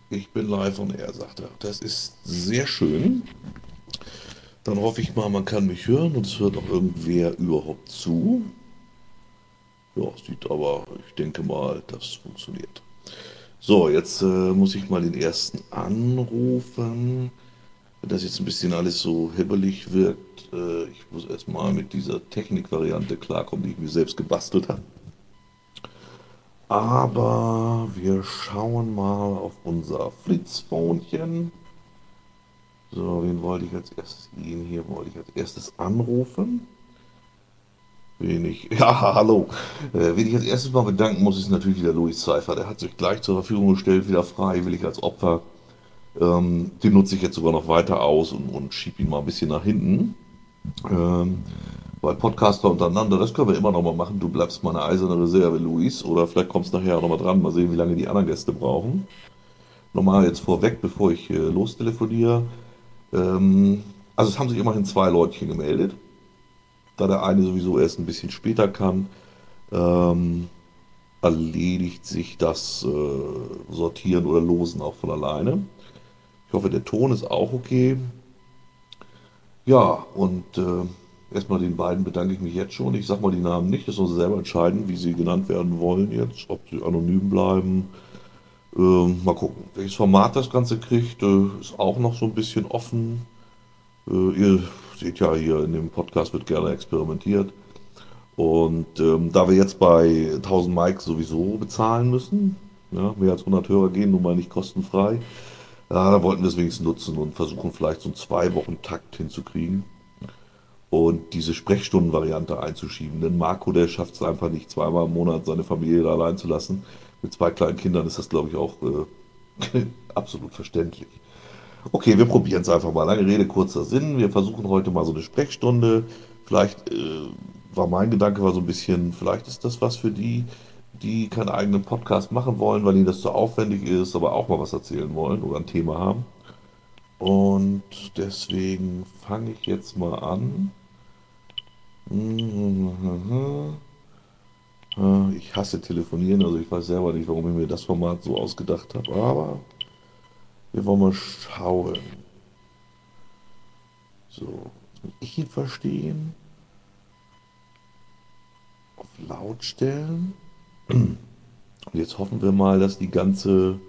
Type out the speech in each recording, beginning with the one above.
Ich bin live on air, sagt er. Das ist sehr schön. Dann hoffe ich mal, man kann mich hören und es hört auch irgendwer überhaupt zu. Ja, sieht aber, ich denke mal, das funktioniert. So, jetzt muss ich mal den ersten anrufen. Wenn das jetzt ein bisschen alles so hibbelig wirkt, ich muss erstmal mit dieser Technikvariante klarkommen, die ich mir selbst gebastelt habe. Aber wir schauen mal auf unser Flitzphonechen. So, wen wollte ich als erstes? Ihn hier wollte ich als erstes anrufen. Ja, hallo. Wen ich als erstes mal bedanken muss, ist natürlich wieder Louis Cypher. Der hat sich gleich zur Verfügung gestellt, wieder freiwillig als Opfer. Den nutze ich jetzt sogar noch weiter aus und schiebe ihn mal ein bisschen nach hinten. Ähm, Weil Podcaster untereinander, das können wir immer noch mal machen. Du bleibst meine eiserne Reserve, Luis. Oder vielleicht kommst du nachher auch noch mal dran. Mal sehen, wie lange die anderen Gäste brauchen. Nochmal jetzt vorweg, bevor ich lostelefoniere. Also es haben sich immerhin zwei Leutchen gemeldet. Da der eine sowieso erst ein bisschen später kann, ähm, erledigt sich das Sortieren oder Losen auch von alleine. Ich hoffe, der Ton ist auch okay. Ja, und erstmal den beiden bedanke ich mich jetzt schon. Ich sage mal die Namen nicht, das sollen sie selber entscheiden, wie sie genannt werden wollen jetzt, ob sie anonym bleiben. Mal gucken, welches Format das Ganze kriegt, ist auch noch so ein bisschen offen. Ihr seht ja hier in dem Podcast wird gerne experimentiert. Und da wir jetzt bei 1000 Mikes sowieso bezahlen müssen, ja, mehr als 100 Hörer gehen nun mal nicht kostenfrei, ja, da wollten wir es wenigstens nutzen und versuchen vielleicht so einen 2 Wochen Takt hinzukriegen und diese Sprechstundenvariante einzuschieben. Denn Marco, der schafft es einfach nicht, zweimal im Monat seine Familie da allein zu lassen. Mit zwei kleinen Kindern ist das, glaube ich, auch absolut verständlich. Okay, wir probieren es einfach mal. Lange Rede, kurzer Sinn. Wir versuchen heute mal so eine Sprechstunde. Vielleicht war mein Gedanke war so ein bisschen, vielleicht ist das was für die, die keinen eigenen Podcast machen wollen, weil ihnen das zu aufwendig ist, aber auch mal was erzählen wollen oder ein Thema haben. Und deswegen fange ich jetzt mal an. Ich hasse Telefonieren, also ich weiß selber nicht, warum ich mir das Format so ausgedacht habe, aber wir wollen mal schauen. So, jetzt muss ich ihn verstehen. Auf laut stellen. Und jetzt hoffen wir mal, dass die ganze.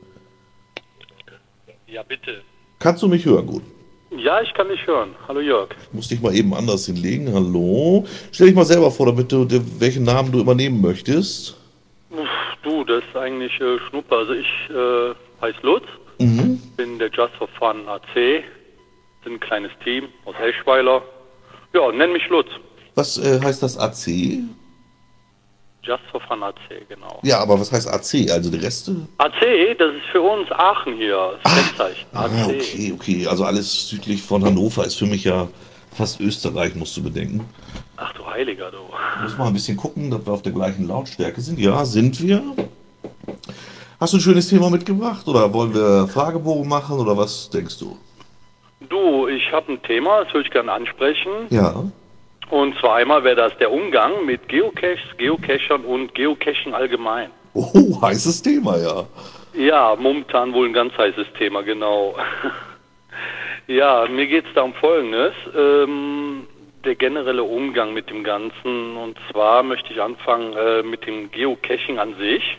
Ja, bitte. Kannst du mich hören? Gut. Ja, ich kann dich hören. Hallo Jörg. Musste ich mal eben anders hinlegen. Hallo. Stell dich mal selber vor, damit du welchen Namen du übernehmen möchtest. Du, das ist eigentlich Schnuppe. Also ich heiße Lutz, Mhm. bin der Just for Fun AC, sind ein kleines Team aus Eschweiler. Ja, nenn mich Lutz. Was heißt das AC? Just for Fun AC, genau. Ja, aber was heißt AC? Also die Reste? AC, das ist für uns Aachen hier, das Kennzeichen. AC. Okay, okay. Also alles südlich von Hannover ist für mich ja fast Österreich, musst du bedenken. Ach du Heiliger, du. Muss mal ein bisschen gucken, dass wir auf der gleichen Lautstärke sind. Ja, sind wir. Hast du ein schönes Thema mitgebracht oder wollen wir Fragebogen machen oder was denkst du? Du, ich habe ein Thema, das würde ich gerne ansprechen. Ja. Und zwar einmal wäre das der Umgang mit Geocaches, Geocachern und Geocaching allgemein. Oh, heißes Thema, ja. Ja, momentan wohl ein ganz heißes Thema, genau. Ja, mir geht es da um Folgendes. Der generelle Umgang mit dem Ganzen. Und zwar möchte ich anfangen mit dem Geocaching an sich.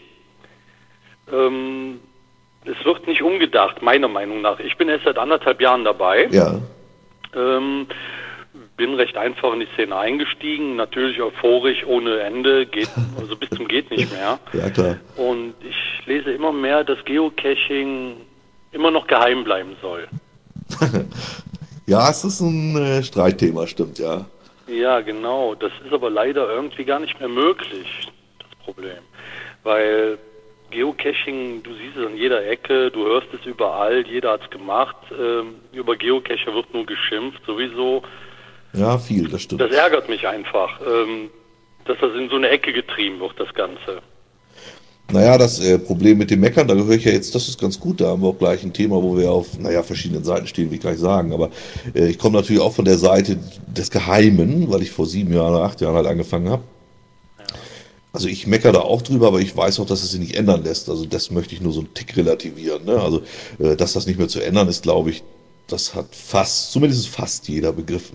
Es wird nicht umgedacht, meiner Meinung nach. Ich bin erst seit 1,5 Jahren dabei. Ja. Ähm, Bin recht einfach in die Szene eingestiegen. Natürlich euphorisch ohne Ende, geht also bis zum geht nicht mehr. Ja, klar. Und ich lese immer mehr, dass Geocaching immer noch geheim bleiben soll. Ja, es ist ein Streitthema, stimmt, ja. Ja, genau. Das ist aber leider irgendwie gar nicht mehr möglich, das Problem. Weil Geocaching, du siehst es an jeder Ecke, du hörst es überall, jeder hat es gemacht. Über Geocacher wird nur geschimpft, sowieso. Ja, viel, das stimmt. Das ärgert mich einfach, dass das in so eine Ecke getrieben wird, das Ganze. Naja, das Problem mit dem Meckern, da gehöre ich ja jetzt, das ist ganz gut, da haben wir auch gleich ein Thema, wo wir auf, naja, verschiedenen Seiten stehen, will ich gleich sagen, aber ich komme natürlich auch von der Seite des Geheimen, weil ich vor 7 Jahren oder 8 Jahren halt angefangen habe. Also ich meckere da auch drüber, aber ich weiß auch, dass es sich nicht ändern lässt. Also das möchte ich nur so einen Tick relativieren. Ne? Also, dass das nicht mehr zu ändern ist, glaube ich, das hat zumindest fast jeder begriffen.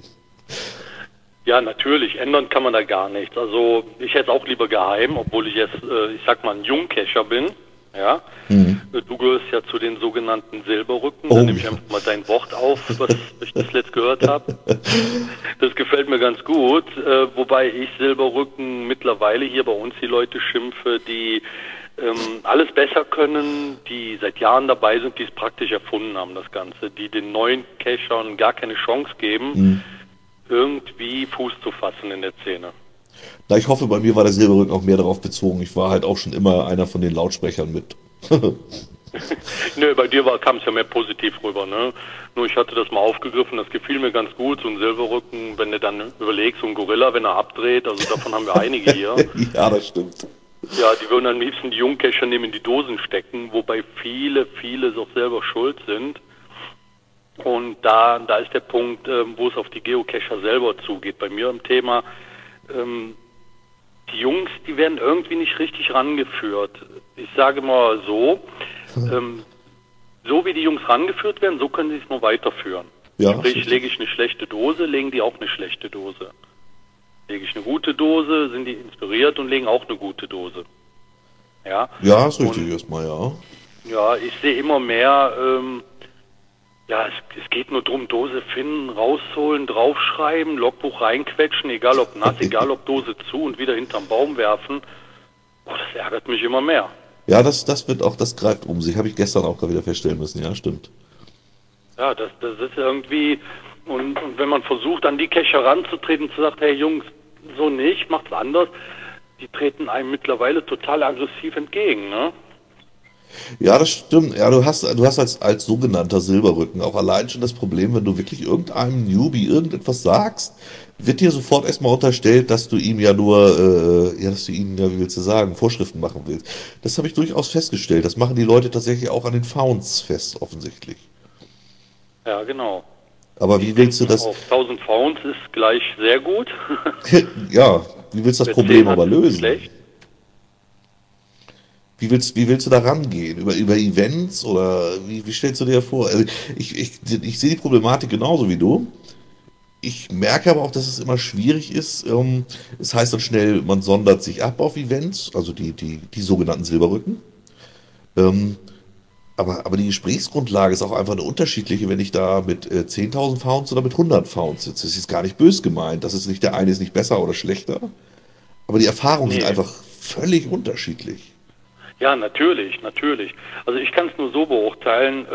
Ja, natürlich, ändern kann man da gar nichts. Also ich hätte es auch lieber geheim, obwohl ich jetzt, ich sag mal, ein Jungkescher bin. Ja, Mhm. du gehörst ja zu den sogenannten Silberrücken. Da Oh nehme ich ja. einfach mal dein Wort auf, was ich das letzt gehört habe. Das gefällt mir ganz gut, wobei ich Silberrücken mittlerweile hier bei uns die Leute schimpfe, die alles besser können, die seit Jahren dabei sind, die es praktisch erfunden haben, das Ganze, die den neuen Cachern gar keine Chance geben, Mhm. irgendwie Fuß zu fassen in der Szene. Na, ich hoffe, bei mir war der Silberrücken auch mehr darauf bezogen. Ich war halt auch schon immer einer von den Lautsprechern mit. Nö, bei dir kam es ja mehr positiv rüber, ne? Nur ich hatte das mal aufgegriffen, das gefiel mir ganz gut, so ein Silberrücken, wenn du dann überlegst, so ein Gorilla, wenn er abdreht, also davon haben wir einige hier. Ja, das stimmt. Ja, die würden am liebsten die Jungkescher nehmen in die Dosen stecken, wobei viele auch selber schuld sind. Und da ist der Punkt, wo es auf die Geocacher selber zugeht. Bei mir im Thema, ähm, die Jungs, die werden irgendwie nicht richtig rangeführt. Ich sage mal so, ähm, so wie die Jungs rangeführt werden, so können sie es nur weiterführen. Ja, ist Sprich, lege richtig. ich eine schlechte Dose, legen die auch eine schlechte Dose. Lege ich eine gute Dose, sind die inspiriert und legen auch eine gute Dose. Ja, Ja, ist richtig und erstmal, ja. ja, ich sehe immer mehr, ja, es geht nur drum, Dose finden, rausholen, draufschreiben, Logbuch reinquetschen, egal ob nass, egal ob Dose zu und wieder hinterm Baum werfen. Oh, das ärgert mich immer mehr. Ja, das wird auch, das greift um sich. Habe ich gestern auch gerade wieder feststellen müssen. Ja, stimmt. Ja, das ist irgendwie, und wenn man versucht, an die Kescher ranzutreten, zu sagen, hey Jungs, so nicht, macht's anders, die treten einem mittlerweile total aggressiv entgegen, ne? Ja, das stimmt. Ja, du hast als sogenannter Silberrücken auch allein schon das Problem, wenn du wirklich irgendeinem Newbie irgendetwas sagst, wird dir sofort erstmal unterstellt, dass du ihm ja nur, ja, dass du ihnen, ja, wie willst du sagen, Vorschriften machen willst. Das habe ich durchaus festgestellt. Das machen die Leute tatsächlich auch an den Founds fest, offensichtlich. Ja, genau. Aber Die wie willst du denken das, auf 1000 Pounds ist gleich sehr gut. ja, wie willst du das Wer Problem 10 hat, aber ist lösen? schlecht. Wie willst du da rangehen? Über Events oder wie stellst du dir vor? Also ich sehe die Problematik genauso wie du. Ich merke aber auch, dass es immer schwierig ist. Es heißt dann schnell, man sondert sich ab auf Events, also die sogenannten Silberrücken. Ähm, aber die Gesprächsgrundlage ist auch einfach eine unterschiedliche, wenn ich da mit 10.000 Founds oder mit 100 Founds sitze. Das ist gar nicht bös gemeint. Das ist nicht, der eine ist nicht besser oder schlechter. Aber die Erfahrungen sind Nee. einfach völlig unterschiedlich. Ja, natürlich, natürlich. Also ich kann es nur so beurteilen.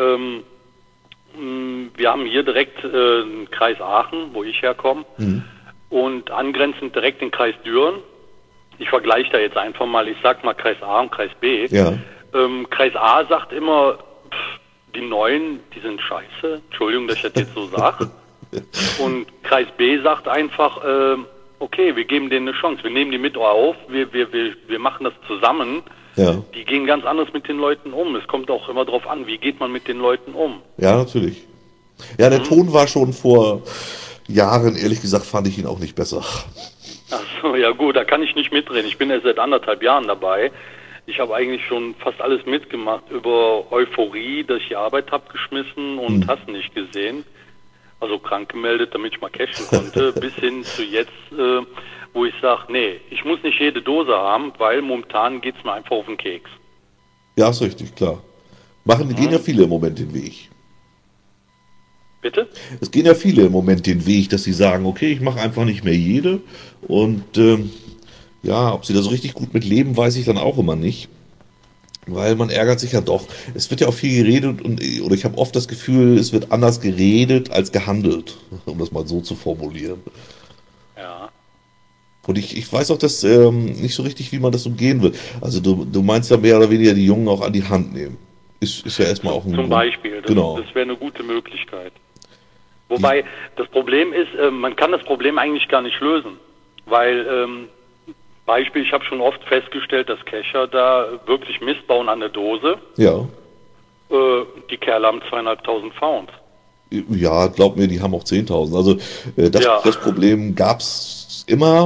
Wir haben hier direkt einen Kreis Aachen, wo ich herkomme, Mhm. und angrenzend direkt den Kreis Düren. Ich vergleiche da jetzt einfach mal, ich sag mal Kreis A und Kreis B. Ja. Kreis A sagt immer, die Neuen, die sind scheiße. Entschuldigung, dass ich das jetzt so sage. Und Kreis B sagt einfach, okay, wir geben denen eine Chance. Wir nehmen die mit auf, wir machen das zusammen. Ja. Die gehen ganz anders mit den Leuten um. Es kommt auch immer darauf an, wie geht man mit den Leuten um. Ja, natürlich. Ja, der Hm? Ton war schon vor Jahren, ehrlich gesagt, fand ich ihn auch nicht besser. Ach so, ja gut, da kann ich nicht mitreden. Ich bin erst seit 1,5 Jahren dabei. Ich habe eigentlich schon fast alles mitgemacht, über Euphorie, dass ich die Arbeit habe geschmissen und Hm. hast nicht gesehen. Also krank gemeldet, damit ich mal cashen konnte, bis hin zu jetzt, wo ich sage, nee, ich muss nicht jede Dose haben, weil momentan geht's mir einfach auf den Keks. Ja, ist richtig, klar. Gehen ja Hm? viele im Moment den Weg. Bitte? Es gehen ja viele im Moment den Weg, dass sie sagen, okay, ich mache einfach nicht mehr jede. Und ja, ob sie da so richtig gut mit leben, weiß ich dann auch immer nicht. Weil man ärgert sich ja doch. Es wird ja auch viel geredet oder ich habe oft das Gefühl, es wird anders geredet als gehandelt, um das mal so zu formulieren. Ja. Und ich weiß auch das nicht so richtig, wie man das umgehen will. Also du meinst ja mehr oder weniger die Jungen auch an die Hand nehmen. Ist ja erstmal auch ein Zum Grund. Beispiel, Genau. das wäre eine gute Möglichkeit. Die, Wobei das Problem ist, man kann das Problem eigentlich gar nicht lösen. Weil, Beispiel, ich habe schon oft festgestellt, dass Kescher da wirklich Mist bauen an der Dose. ja. Die Kerle haben 2.500 Pounds. Ja, glaub mir, die haben auch 10.000. Also Ja, das Problem gab's immer.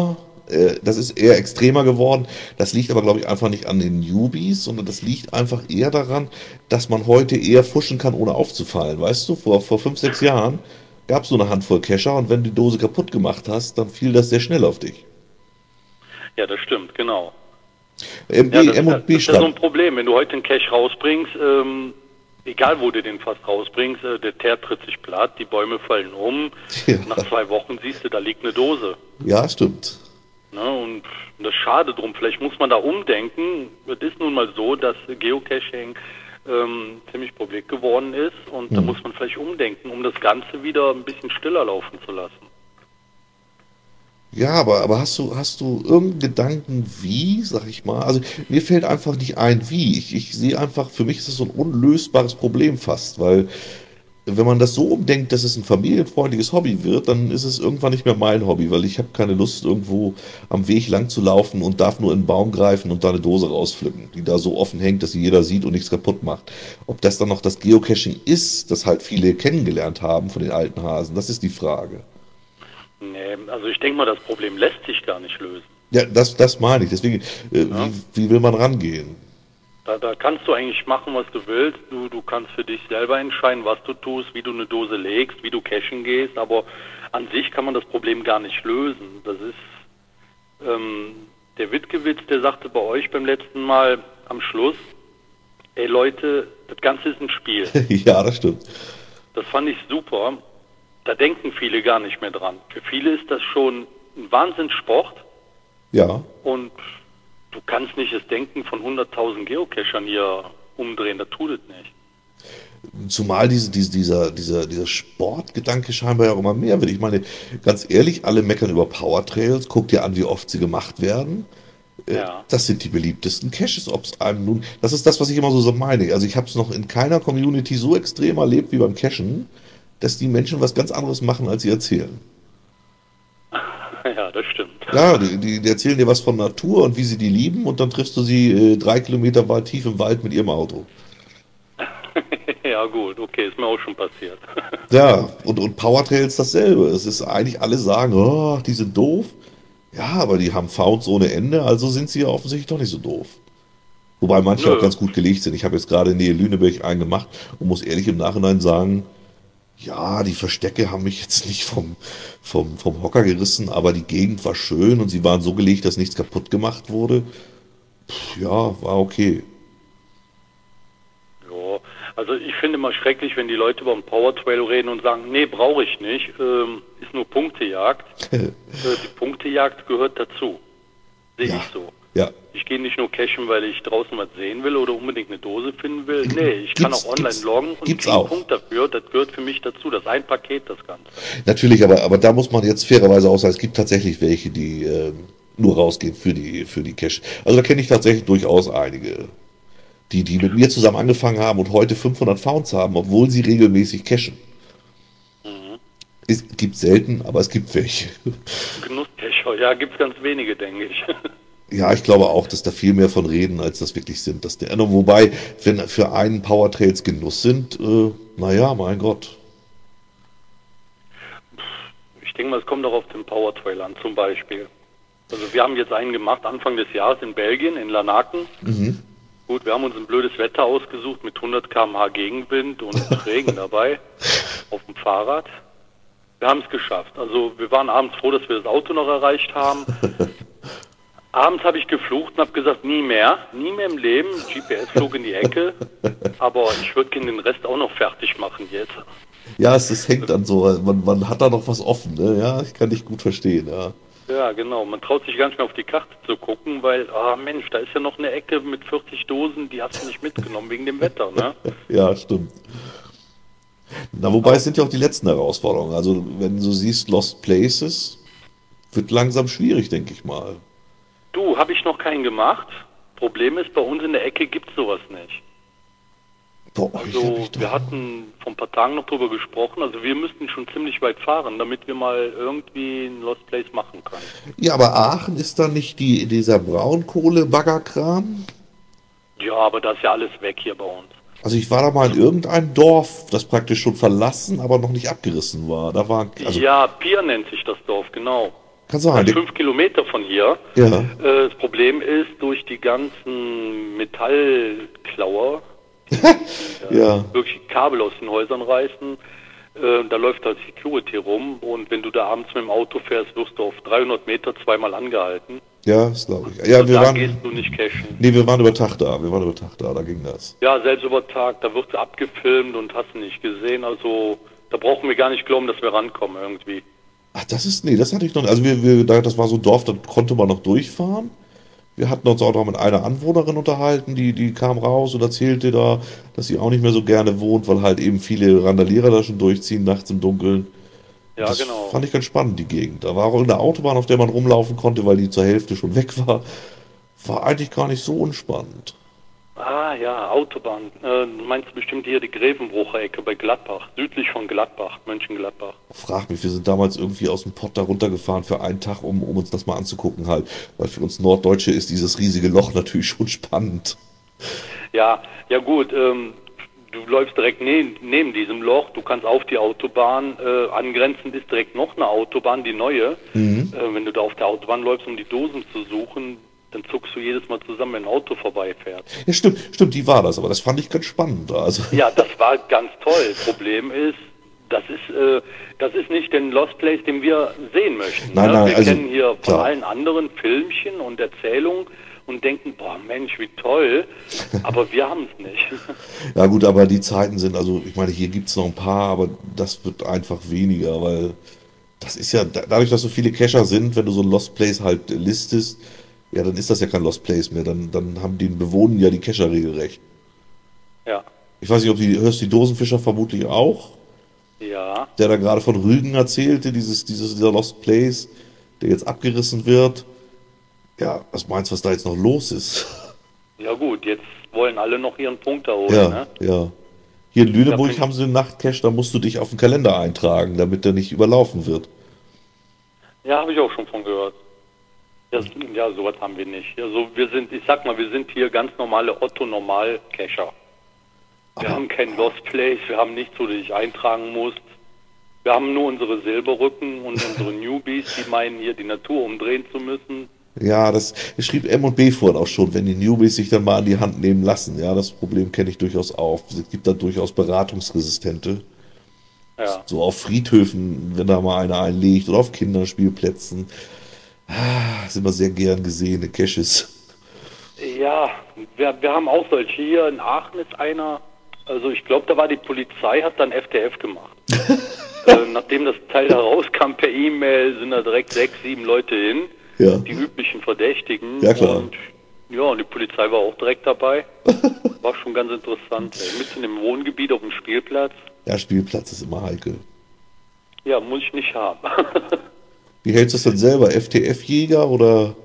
Das ist eher extremer geworden. Das liegt aber, glaube ich, einfach nicht an den Newbies, sondern das liegt einfach eher daran, dass man heute eher fuschen kann, ohne aufzufallen. Weißt du, vor 5, 6 Jahren gab es so eine Handvoll Kescher und wenn du die Dose kaputt gemacht hast, dann fiel das sehr schnell auf dich. Ja, das stimmt, genau. Ja, MB, M und das B ist ja so ein schreibt, Problem. Wenn du heute einen Cache rausbringst, egal wo du den fast rausbringst, der Teer tritt sich platt, die Bäume fallen um. ja, Nach 2 Wochen siehst du, da liegt eine Dose. ja, stimmt. Ne? Und das ist schade drum. Vielleicht muss man da umdenken. Es ist nun mal so, dass Geocaching ziemlich publik geworden ist und da muss man vielleicht umdenken, um das Ganze wieder ein bisschen stiller laufen zu lassen. Ja, aber hast du irgendeinen Gedanken, wie, sag ich mal? Also mir fällt einfach nicht ein, wie. Ich sehe einfach, für mich ist das so ein unlösbares Problem fast, weil wenn man das so umdenkt, dass es ein familienfreundliches Hobby wird, dann ist es irgendwann nicht mehr mein Hobby, weil ich habe keine Lust, irgendwo am Weg lang zu laufen und darf nur in den Baum greifen und da eine Dose rauspflücken, die da so offen hängt, dass sie jeder sieht und nichts kaputt macht. Ob das dann noch das Geocaching ist, das halt viele kennengelernt haben von den alten Hasen, das ist die Frage. Nee, also ich denke mal, das Problem lässt sich gar nicht lösen. Ja, das meine ich. Deswegen, Ja? wie will man rangehen? Da kannst du eigentlich machen, was du willst. Du kannst für dich selber entscheiden, was du tust, wie du eine Dose legst, wie du cashen gehst, aber an sich kann man das Problem gar nicht lösen. Das ist der Wittgewitz, der sagte bei euch beim letzten Mal am Schluss, ey Leute, das Ganze ist ein Spiel. Ja, das stimmt. Das fand ich super. Da denken viele gar nicht mehr dran. Für viele ist das schon ein Wahnsinnssport Ja. und du kannst nicht das Denken von 100.000 Geocachern hier umdrehen, das tut es nicht. Zumal dieser Sportgedanke scheinbar ja auch immer mehr wird. Ich meine, ganz ehrlich, alle meckern über Powertrails. Guck dir an, wie oft sie gemacht werden. Ja. Das sind die beliebtesten Caches, ob es einem nun. Das ist das, was ich immer so meine. Also ich habe es noch in keiner Community so extrem erlebt wie beim Cachen, dass die Menschen was ganz anderes machen, als sie erzählen. Ja, das stimmt. Ja, die erzählen dir was von Natur und wie sie die lieben und dann triffst du sie 3 Kilometer weit tief im Wald mit ihrem Auto. Ja gut, okay, ist mir auch schon passiert. Ja, und Powertrails dasselbe. Es ist eigentlich, alle sagen, oh, die sind doof. Ja, aber die haben Founds ohne Ende, also sind sie ja offensichtlich doch nicht so doof. Wobei manche auch Nö. ganz gut gelegt sind. Ich habe jetzt gerade in Nähe Lüneburg einen gemacht und muss ehrlich im Nachhinein sagen, ja, die Verstecke haben mich jetzt nicht vom Hocker gerissen, aber die Gegend war schön und sie waren so gelegt, dass nichts kaputt gemacht wurde. Ja, war okay. Ja, also ich finde immer schrecklich, wenn die Leute über einen Powertrail reden und sagen, nee, brauche ich nicht, ist nur Punktejagd. Die Punktejagd gehört dazu. Sehe Ja, ich so. ja. Ich gehe nicht nur cashen, weil ich draußen was sehen will oder unbedingt eine Dose finden will. Nee, ich kann auch online loggen und Gibt's kriege einen auch. Punkt dafür. Das gehört für mich dazu. Das ist ein Paket, das Ganze. Natürlich, aber da muss man jetzt fairerweise auch sagen, es gibt tatsächlich welche, die nur rausgehen für die Cash. Also da kenne ich tatsächlich durchaus einige, die mit mir zusammen angefangen haben und heute 500 Founds haben, obwohl sie regelmäßig cashen. Es gibt selten, aber es gibt welche. Genusscacher, ja, gibt's ganz wenige, denke ich. Ja, ich glaube auch, dass da viel mehr von reden, als das wirklich sind. Wobei, wenn für einen Powertrails Genuss sind, naja, mein Gott. Ich denke mal, es kommt auch auf den Powertrail an, zum Beispiel. Also wir haben jetzt einen gemacht, Anfang des Jahres in Belgien, in Lanaken. Gut, wir haben uns ein blödes Wetter ausgesucht mit 100 km/h Gegenwind und Regen dabei auf dem Fahrrad. Wir haben es geschafft. Also wir waren abends froh, dass wir das Auto noch erreicht haben. Abends habe ich geflucht und habe gesagt, nie mehr im Leben. GPS flog in die Ecke, aber ich würde gerne den Rest auch noch fertig machen jetzt. Ja, es hängt an so, man hat da noch was offen, ne? Ja, ich kann dich gut verstehen, ja. Ja, genau. Man traut sich gar nicht mehr auf die Karte zu gucken, weil, Mensch, da ist ja noch eine Ecke mit 40 Dosen, die hast du nicht mitgenommen wegen dem Wetter, ne? Ja, stimmt. Na, wobei es sind ja auch die letzten Herausforderungen. Also, wenn du siehst, Lost Places, wird langsam schwierig, denke ich mal. Du, habe ich noch keinen gemacht. Problem ist, bei uns in der Ecke gibt's sowas nicht. Boah, ich hab Also mich doch. wir hatten vor ein paar Tagen noch drüber gesprochen, also wir müssten schon ziemlich weit fahren, damit wir mal irgendwie ein Lost Place machen können. Ja, aber Aachen ist da nicht dieser Braunkohle-Baggerkram? Ja, aber das ist ja alles weg hier bei uns. Also ich war da mal in irgendeinem Dorf, das praktisch schon verlassen, aber noch nicht abgerissen war. Da war, also Ja, Pier nennt sich das Dorf, genau. Kann Das sein. ist 5 Kilometer von hier. Ja, Das Problem ist, durch die ganzen Metallklauer, ja, wirklich Kabel aus den Häusern reißen, da läuft halt Security rum und wenn du da abends mit dem Auto fährst, wirst du auf 300 Meter zweimal angehalten. ja, das glaube ich. Ja, Also da gehst du nicht cashen. nee, wir waren über Tag da. Wir waren über Tag da, da ging das. Ja, selbst über Tag, da wird abgefilmt und hast du nicht gesehen. Also da brauchen wir gar nicht glauben, dass wir rankommen irgendwie. Ach, nee, das hatte ich noch nicht. Also das war so ein Dorf, da konnte man noch durchfahren. Wir hatten uns auch noch mit einer Anwohnerin unterhalten, die kam raus und erzählte da, dass sie auch nicht mehr so gerne wohnt, weil halt eben viele Randalierer da schon durchziehen, nachts im Dunkeln. Und Ja, das genau. fand ich ganz spannend, die Gegend. Da war auch eine Autobahn, auf der man rumlaufen konnte, weil die zur Hälfte schon weg war. War eigentlich gar nicht so unspannend. Ah ja, Autobahn. Du meinst bestimmt hier die Grevenbrucher Ecke bei Gladbach, südlich von Gladbach, Mönchengladbach. Frag mich, wir sind damals irgendwie aus dem Pott da runtergefahren für einen Tag, um uns das mal anzugucken halt. Weil für uns Norddeutsche ist dieses riesige Loch natürlich schon spannend. Ja, ja gut, du läufst direkt neben diesem Loch, du kannst auf die Autobahn, angrenzend ist direkt noch eine Autobahn, die neue. Wenn du da auf der Autobahn läufst, um die Dosen zu suchen, dann zuckst du jedes Mal zusammen, wenn ein Auto vorbeifährt. Ja, stimmt, die war das, aber das fand ich ganz spannend. Also, Ja, das war ganz toll. Problem ist, das ist nicht den Lost Place, den wir sehen möchten. nein, Ne? nein, Wir also, kennen hier von klar. allen anderen Filmchen und Erzählungen und denken, boah Mensch, wie toll, aber wir haben es nicht. Ja gut, aber die Zeiten sind, also ich meine, hier gibt es noch ein paar, aber das wird einfach weniger, weil das ist ja, dadurch, dass so viele Cacher sind, wenn du so ein Lost Place halt listest, ja, dann ist das ja kein Lost Place mehr, dann haben die bewohnen ja die Cacher regelrecht. Ja, Ich weiß nicht, hörst du die Dosenfischer vermutlich auch, ja, der da gerade von Rügen erzählte, dieser Lost Place, der jetzt abgerissen wird. Ja, was meinst du, was da jetzt noch los ist? ja gut, jetzt wollen alle noch ihren Punkt erholen, Ja, ne? ja. Hier in Lüneburg Ja, haben sie einen Nachtcache, da musst du dich auf den Kalender eintragen, damit der nicht überlaufen wird. Ja, habe ich auch schon von gehört. Ja, sowas haben wir nicht. Also ich sag mal, wir sind hier ganz normale Otto-Normal-Cacher. Wir haben kein Lost Place, wir haben nichts, wo du dich eintragen musst. Wir haben nur unsere Silberrücken und unsere Newbies, die meinen, hier die Natur umdrehen zu müssen. Ja, das schrieb M und B vorhin auch schon, wenn die Newbies sich dann mal an die Hand nehmen lassen. Ja, das Problem kenne ich durchaus auch. Es gibt da durchaus Beratungsresistente. Ja, So auf Friedhöfen, wenn da mal einer einlegt oder auf Kinderspielplätzen. Das sind immer sehr gern gesehene Caches. ja, wir haben auch solche. Hier in Aachen ist einer, also ich glaube, da war die Polizei, hat dann FTF gemacht. Nachdem das Teil da rauskam per E-Mail, sind da direkt 6, 7 Leute hin. Ja. Die üblichen Verdächtigen. Ja, klar. Und ja, und die Polizei war auch direkt dabei. War schon ganz interessant. Ey. Mitten im Wohngebiet auf dem Spielplatz. Ja, Spielplatz ist immer heikel. Ja, muss ich nicht haben. Wie hältst du es denn selber? FTF-Jäger oder?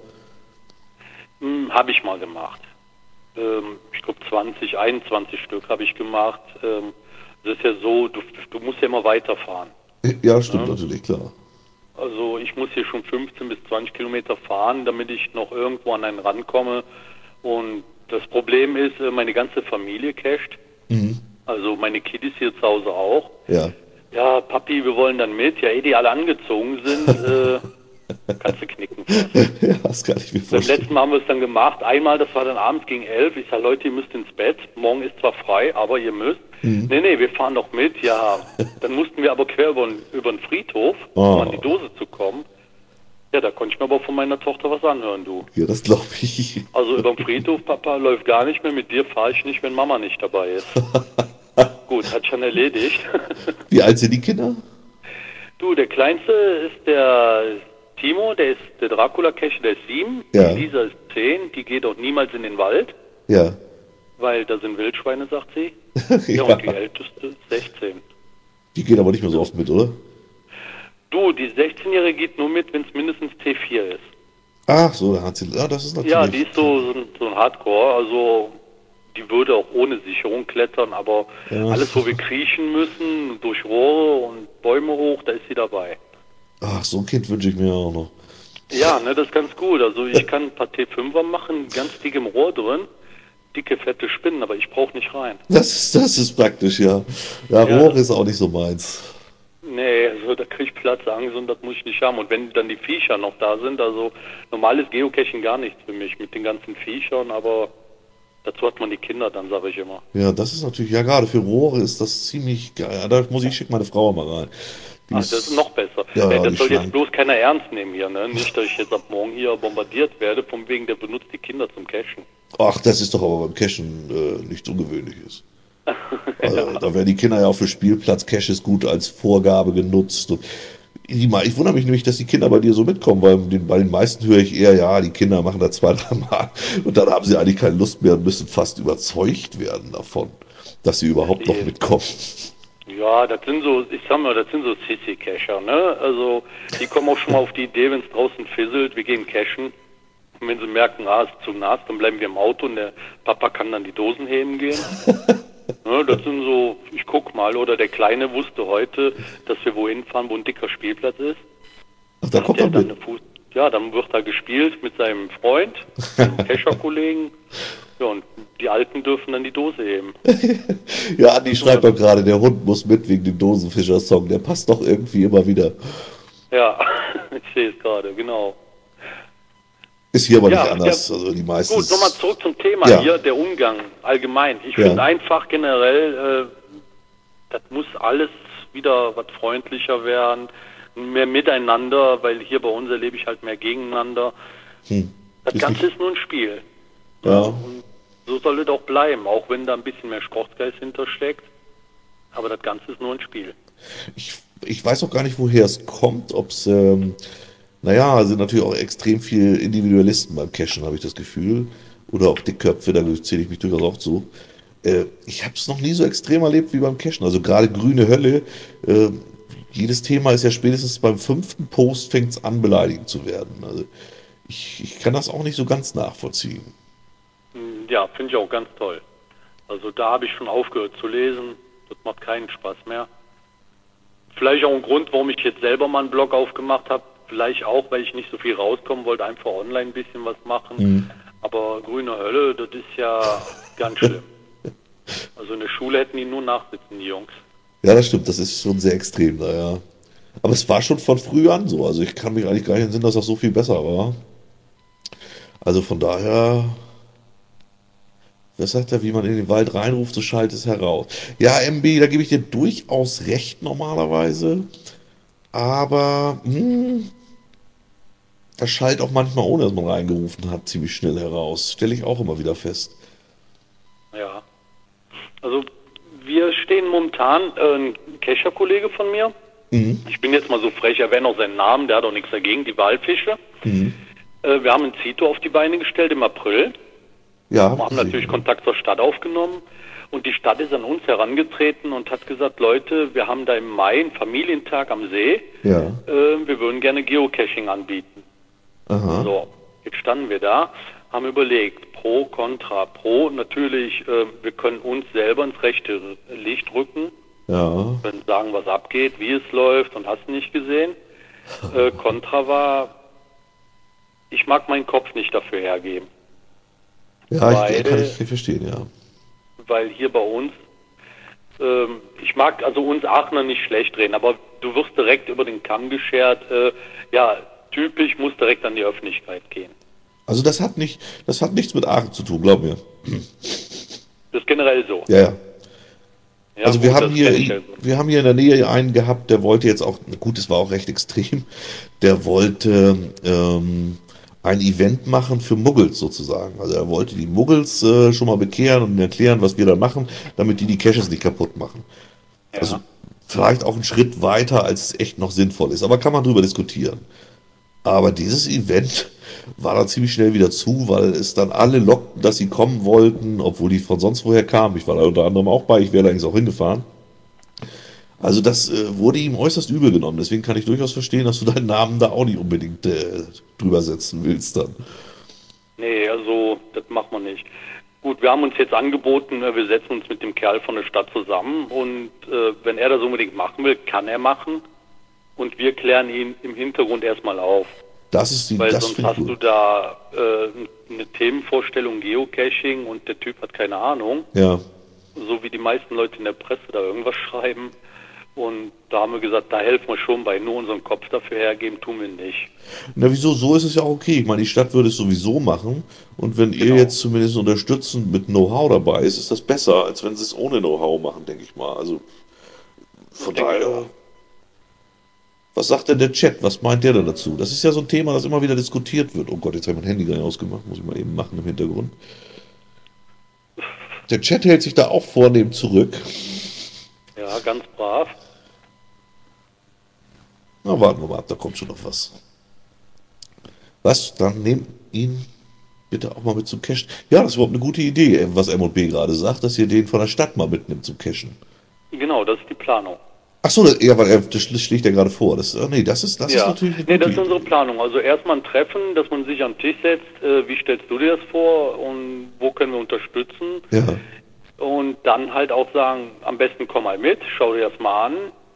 Habe ich mal gemacht. Ich glaube 20, 21 Stück habe ich gemacht. Das ist ja so, du musst ja immer weiterfahren. Ja, stimmt natürlich, klar. Also ich muss hier schon 15 bis 20 Kilometer fahren, damit ich noch irgendwo an einen rankomme. Und das Problem ist, meine ganze Familie cached. Also meine Kiddies hier zu Hause auch. Ja. Ja, Papi, wir wollen dann mit. Ja, die alle angezogen sind, kannst du knicken. Ja, das kann ich mir Beim vorstellen. letzten Mal haben wir es dann gemacht. Einmal, das war dann abends gegen 11. Ich sage, Leute, ihr müsst ins Bett. Morgen ist zwar frei, aber ihr müsst. Nee, wir fahren doch mit. Ja, dann mussten wir aber quer über den Friedhof, um an die Dose zu kommen. Ja, da konnte ich mir aber von meiner Tochter was anhören, du. Ja, das glaube ich. Also über den Friedhof, Papa, läuft gar nicht mehr. Mit dir fahre ich nicht, wenn Mama nicht dabei ist. Gut, hat schon erledigt. Wie alt sind die Kinder? Du, der Kleinste ist der Timo, der ist der Dracula-Cache, der ist 7. Ja. Die Lisa ist 10, die geht auch niemals in den Wald, Ja. weil da sind Wildschweine, sagt sie. Ja. Ja, und die Älteste ist 16. Die gehen aber nicht mehr so oft mit, oder? Du, die 16-Jährige geht nur mit, wenn es mindestens T4 ist. Ach so, da hat sie. Ja, das ist natürlich. Ja, die ist so ein Hardcore, also die würde auch ohne Sicherung klettern, aber Ja. alles, wo wir kriechen müssen, durch Rohre und Bäume hoch, da ist sie dabei. Ach, so ein Kind wünsche ich mir auch noch. Ja, ne, das ist ganz gut. Also ich kann ein paar T5er machen, ganz dick im Rohr drin, dicke, fette Spinnen, aber ich brauche nicht rein. Das ist praktisch, ja. Ja, Ja, Rohre ist auch nicht so meins. Nee, also da krieg ich Platzangst und das muss ich nicht haben. Und wenn dann die Viecher noch da sind, also normales Geocaching gar nichts für mich mit den ganzen Viechern, aber dazu hat man die Kinder dann, sage ich immer. Ja, das ist natürlich, ja, gerade für Rohre ist das ziemlich geil. Ja, da muss ich, schick meine Frau mal rein. Die Ah, das ist ist, noch besser. ja, ja, Das die soll jetzt schlank. bloß keiner ernst nehmen hier, ne? Nicht, dass ich jetzt ab morgen hier bombardiert werde, von wegen, der benutzt die Kinder zum Cachen. Ach, das ist doch aber beim Cashen nichts Ungewöhnliches. Also, Ja, da werden die Kinder ja auch für Spielplatz-Caches gut als Vorgabe genutzt. Und ich wundere mich nämlich, dass die Kinder bei dir so mitkommen, weil bei den meisten höre ich eher, ja, die Kinder machen das zwei, dreimal und dann haben sie eigentlich keine Lust mehr und müssen fast überzeugt werden davon, dass sie überhaupt noch mitkommen. ja, das sind so, ich sag mal, das sind so Sissy-Cacher, ne? Also, die kommen auch schon mal auf die Idee, wenn es draußen fisselt, wir gehen cachen. Und wenn sie merken, es ist zu nass, dann bleiben wir im Auto und der Papa kann dann die Dosen heben gehen. Ne, das sind so, ich guck mal, oder der Kleine wusste heute, dass wir wohin fahren, wo ein dicker Spielplatz ist. Ach, da Hat kommt der man dann mit. eine Fuß, ja, dann wird da gespielt mit seinem Freund, seinem Kescher-Kollegen. Ja, und die Alten dürfen dann die Dose heben. Ja, Andi schreibt doch gerade, der Hund muss mit wegen dem Dosenfischer-Song. Der passt doch irgendwie immer wieder. Ja, ich sehe es gerade, genau. Ist hier aber nicht Ja, ja, anders. Also die meisten. gut, nochmal zurück zum Thema Ja, hier, der Umgang allgemein. Ich ja. finde einfach generell, das muss alles wieder was freundlicher werden, mehr miteinander, weil hier bei uns erlebe ich halt mehr gegeneinander. Das Ist Ganze nicht, ist nur ein Spiel. ja. Und so soll es auch bleiben, auch wenn da ein bisschen mehr Sportgeist hintersteckt. Aber das Ganze ist nur ein Spiel. Ich weiß auch gar nicht, woher es kommt. Ob es, naja, sind natürlich auch extrem viel Individualisten beim Cashen, habe ich das Gefühl. Oder auch Dickköpfe, da zähle ich mich durchaus auch zu. Ich habe es noch nie so extrem erlebt wie beim Cashen. Also gerade grüne Hölle. Äh, jedes Thema ist ja spätestens beim fünften Post fängt es an, beleidigend zu werden. Also ich kann das auch nicht so ganz nachvollziehen. Ja, finde ich auch ganz toll. Also da habe ich schon aufgehört zu lesen. Das macht keinen Spaß mehr. Vielleicht auch ein Grund, warum ich jetzt selber mal einen Blog aufgemacht habe. Vielleicht auch, weil ich nicht so viel rauskommen wollte, einfach online ein bisschen was machen. Aber grüne Hölle, das ist ja ganz schlimm. Also in der Schule hätten die nur nachsitzen, die Jungs. Ja, das stimmt, das ist schon sehr extrem da, ja. Aber es war schon von früh an so. Also ich kann mich eigentlich gar nicht entsinnen, dass das so viel besser war. Also von daher, was sagt er, wie man in den Wald reinruft, so schallt es heraus. Ja, MB, da gebe ich dir durchaus recht normalerweise. Aber das schallt auch manchmal, ohne dass man reingerufen hat, ziemlich schnell heraus. Stelle ich auch immer wieder fest. Ja. Also wir stehen momentan, ein Kescher-Kollege von mir. Ich bin jetzt mal so frech, er wäre noch seinen Namen, der hat auch nichts dagegen, die Walfische. Wir haben ein Zito auf die Beine gestellt im April. Ja, Wir haben natürlich Kontakt zur Stadt aufgenommen und die Stadt ist an uns herangetreten und hat gesagt, Leute, wir haben da im Mai einen Familientag am See, ja. Wir würden gerne Geocaching anbieten. Aha. So, jetzt standen wir da, haben überlegt, pro, contra, pro, natürlich, wir können uns selber ins rechte Licht rücken, Ja. können sagen, was abgeht, wie es läuft und hast nicht gesehen. Contra war, ich mag meinen Kopf nicht dafür hergeben. Ja, Weil- kann ich verstehen, ja. Weil hier bei uns, ich mag also uns Aachener nicht schlecht reden, aber du wirst direkt über den Kamm geschert, ja, typisch, muss direkt an die Öffentlichkeit gehen. Also das hat nichts mit Aachen zu tun, glaub mir. Das ist generell so. Ja, ja. Ja, Also gut, das kenn ich ja so. wir haben hier in der Nähe einen gehabt, der wollte jetzt auch, gut, es war auch recht extrem, der wollte ein Event machen für Muggels sozusagen. Also er wollte die Muggels schon mal bekehren und erklären, was wir da machen, damit die Caches nicht kaputt machen. Ja. Also vielleicht auch einen Schritt weiter, als es echt noch sinnvoll ist. Aber kann man drüber diskutieren. Aber dieses Event war dann ziemlich schnell wieder zu, weil es dann alle lockten, dass sie kommen wollten, obwohl die von sonst woher kamen. Ich war da unter anderem auch bei, ich wäre allerdings auch hingefahren. Also das wurde ihm äußerst übel genommen. Deswegen kann ich durchaus verstehen, dass du deinen Namen da auch nicht unbedingt drüber setzen willst dann. Nee, also das macht man nicht. Gut, wir haben uns jetzt angeboten, wir setzen uns mit dem Kerl von der Stadt zusammen und wenn er das unbedingt machen will, kann er machen und wir klären ihn im Hintergrund erstmal auf. Das ist Weil das sonst finde ich hast du gut. da eine Themenvorstellung Geocaching und der Typ hat keine Ahnung, Ja, so wie die meisten Leute in der Presse da irgendwas schreiben Und da haben wir gesagt, da helfen wir schon bei, nur unseren Kopf dafür hergeben, tun wir nicht. Na, wieso? So ist es ja auch okay. Ich meine, die Stadt würde es sowieso machen. Und wenn ihr Genau. jetzt zumindest unterstützend mit Know-how dabei ist, ist das besser, als wenn sie es ohne Know-how machen, denke ich mal. Also von Denke ich daher, auch. was sagt denn der Chat? Was meint der denn dazu? Das ist ja so ein Thema, das immer wieder diskutiert wird. Oh Gott, jetzt habe ich mein Handy gar nicht ausgemacht. Muss ich mal eben machen im Hintergrund. Der Chat hält sich da auch vornehm zurück. Ja, ganz brav. Na, warten wir mal ab, da kommt schon noch was. Was? Dann nehmt ihn bitte auch mal mit zum Cashen. Ja, das ist überhaupt eine gute Idee, was M&B gerade sagt, dass ihr den von der Stadt mal mitnimmt zum Cashen. Genau, das ist die Planung. Ach so, ja, weil das schlägt er gerade vor. Nee, das ist Ja, natürlich eine nee, gute das ist unsere Idee. Planung. Also erstmal ein Treffen, dass man sich am Tisch setzt. Wie stellst du dir das vor und wo können wir unterstützen? Ja, Und dann halt auch sagen, am besten komm mal mit, schau dir das mal an.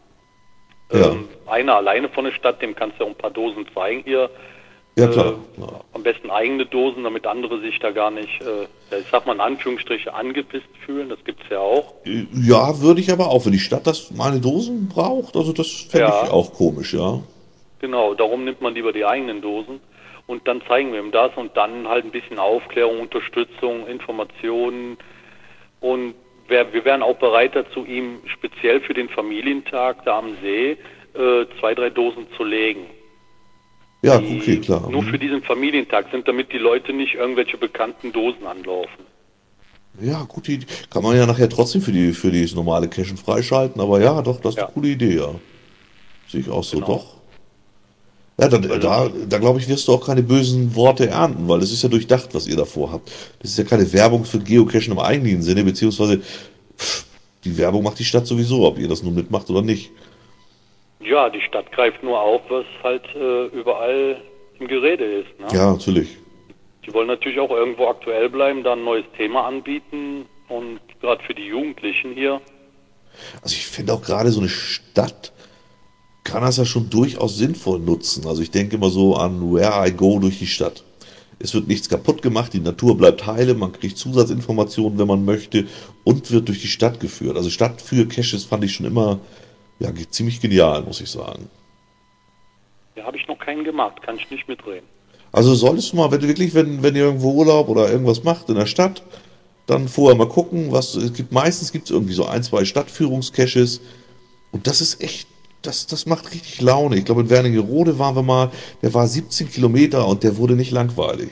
ja, Einer alleine von der Stadt, dem kannst du ja auch ein paar Dosen zeigen hier. ja, Äh, klar. Ja. Am besten eigene Dosen, damit andere sich da gar nicht, ja, ich sag mal in Anführungsstriche, angepisst fühlen. Das gibt's ja auch. Ja, würde ich aber auch, wenn die Stadt das meine Dosen braucht, also das fände ich Ja, auch komisch, ja. genau. Darum nimmt man lieber die eigenen Dosen. Und dann zeigen wir ihm das und dann halt ein bisschen Aufklärung, Unterstützung, Informationen. Und wir wären auch bereit dazu, ihm speziell für den Familientag da am See 2, 3 Dosen zu legen, Ja, okay, die klar. nur für diesen Familientag sind, damit die Leute nicht irgendwelche bekannten Dosen anlaufen. Ja, gute Idee. Kann man ja nachher trotzdem für dieses normale Cashen freischalten, aber ja, doch, das ist eine Ja, coole Idee, ja. Sehe ich auch so, genau. doch. Ja, Weil da glaube ich, wirst du auch keine bösen Worte ernten, weil das ist ja durchdacht, was ihr davor habt. Das ist ja keine Werbung für Geocachen im eigentlichen Sinne, beziehungsweise die Werbung macht die Stadt sowieso, ob ihr das nun mitmacht oder nicht. ja, die Stadt greift nur auf, was halt überall im Gerede ist. Ne? Ja, natürlich. Die wollen natürlich auch irgendwo aktuell bleiben, da ein neues Thema anbieten und gerade für die Jugendlichen hier. Also ich finde auch gerade so eine Stadt kann das ja schon durchaus sinnvoll nutzen. Also ich denke immer so an Where I Go durch die Stadt. Es wird nichts kaputt gemacht, die Natur bleibt heile, man kriegt Zusatzinformationen, wenn man möchte, und wird durch die Stadt geführt. Also Stadt für Caches fand ich schon immer ja, ziemlich genial, muss ich sagen. Ja, habe ich noch keinen gemacht, kann ich nicht mitreden. Also solltest du mal, wenn du wirklich, wenn ihr irgendwo Urlaub oder irgendwas macht in der Stadt, dann vorher mal gucken, was es gibt. Meistens gibt es irgendwie so ein, zwei Stadtführungscaches und das ist echt, das macht richtig Laune. Ich glaube, in Wernigerode waren wir mal, der war 17 Kilometer und der wurde nicht langweilig.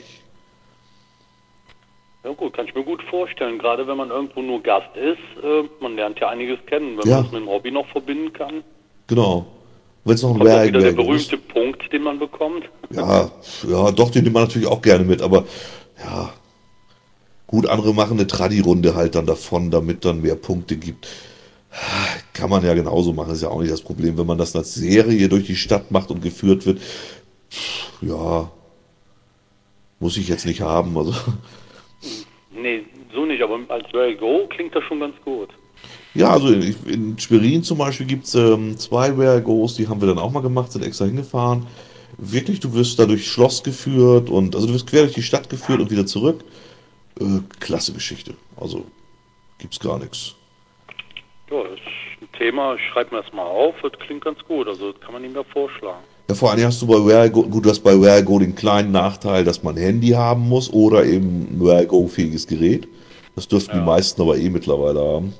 Ja gut, kann ich mir gut vorstellen, gerade wenn man irgendwo nur Gast ist, man lernt ja einiges kennen, wenn man Ja, das mit dem Hobby noch verbinden kann. genau. Wenn es noch ein Kommt auch Where I wieder der Go ist. berühmte Punkt, den man bekommt. Ja, ja, doch, den nimmt man natürlich auch gerne mit, aber ja, gut, andere machen eine Tradi-Runde halt dann davon, damit dann mehr Punkte gibt. Kann man ja genauso machen, ist ja auch nicht das Problem, wenn man das als Serie durch die Stadt macht und geführt wird. Ja, muss ich jetzt nicht haben. Also, Nee, so nicht, aber als Where Go klingt das schon ganz gut. ja, also in Schwerin zum Beispiel gibt es zwei Where Goes, die haben wir dann auch mal gemacht, sind extra hingefahren. Wirklich, du wirst da durchs Schloss geführt und also du wirst quer durch die Stadt geführt und wieder zurück. Klasse Geschichte. Also gibt's gar nichts. Ja, das ist ein Thema, ich schreibe mir das mal auf, das klingt ganz gut, also das kann man ihm ja vorschlagen. Ja, vor allem hast du bei Where I Go, gut, du hast bei Where I Go den kleinen Nachteil, dass man ein Handy haben muss oder eben ein Where I Go fähiges Gerät. Das dürften die Ja, meisten aber eh mittlerweile haben.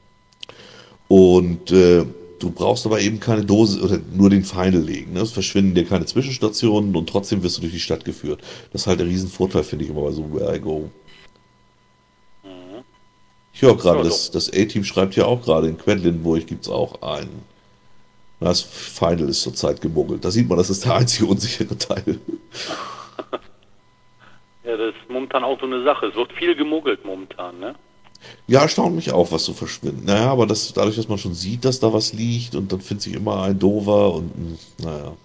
Und du brauchst aber eben keine Dose oder nur den Final legen. Ne? Es verschwinden dir keine Zwischenstationen und trotzdem wirst du durch die Stadt geführt. Das ist halt der Riesenvorteil, finde ich immer bei so Where I Go. mhm. Ich höre gerade, Ja, doch. das A-Team schreibt ja auch gerade, in Quedlinburg gibt es auch einen. Das Final ist zurzeit gemuggelt. Da sieht man, das ist der einzige unsichere Teil. Ja, das ist momentan auch so eine Sache. Es wird viel gemuggelt momentan, ne? Ja, erstaunt mich auch, was so verschwindet. Naja, aber dadurch, dass man schon sieht, dass da was liegt und dann findet sich immer ein Dover und naja.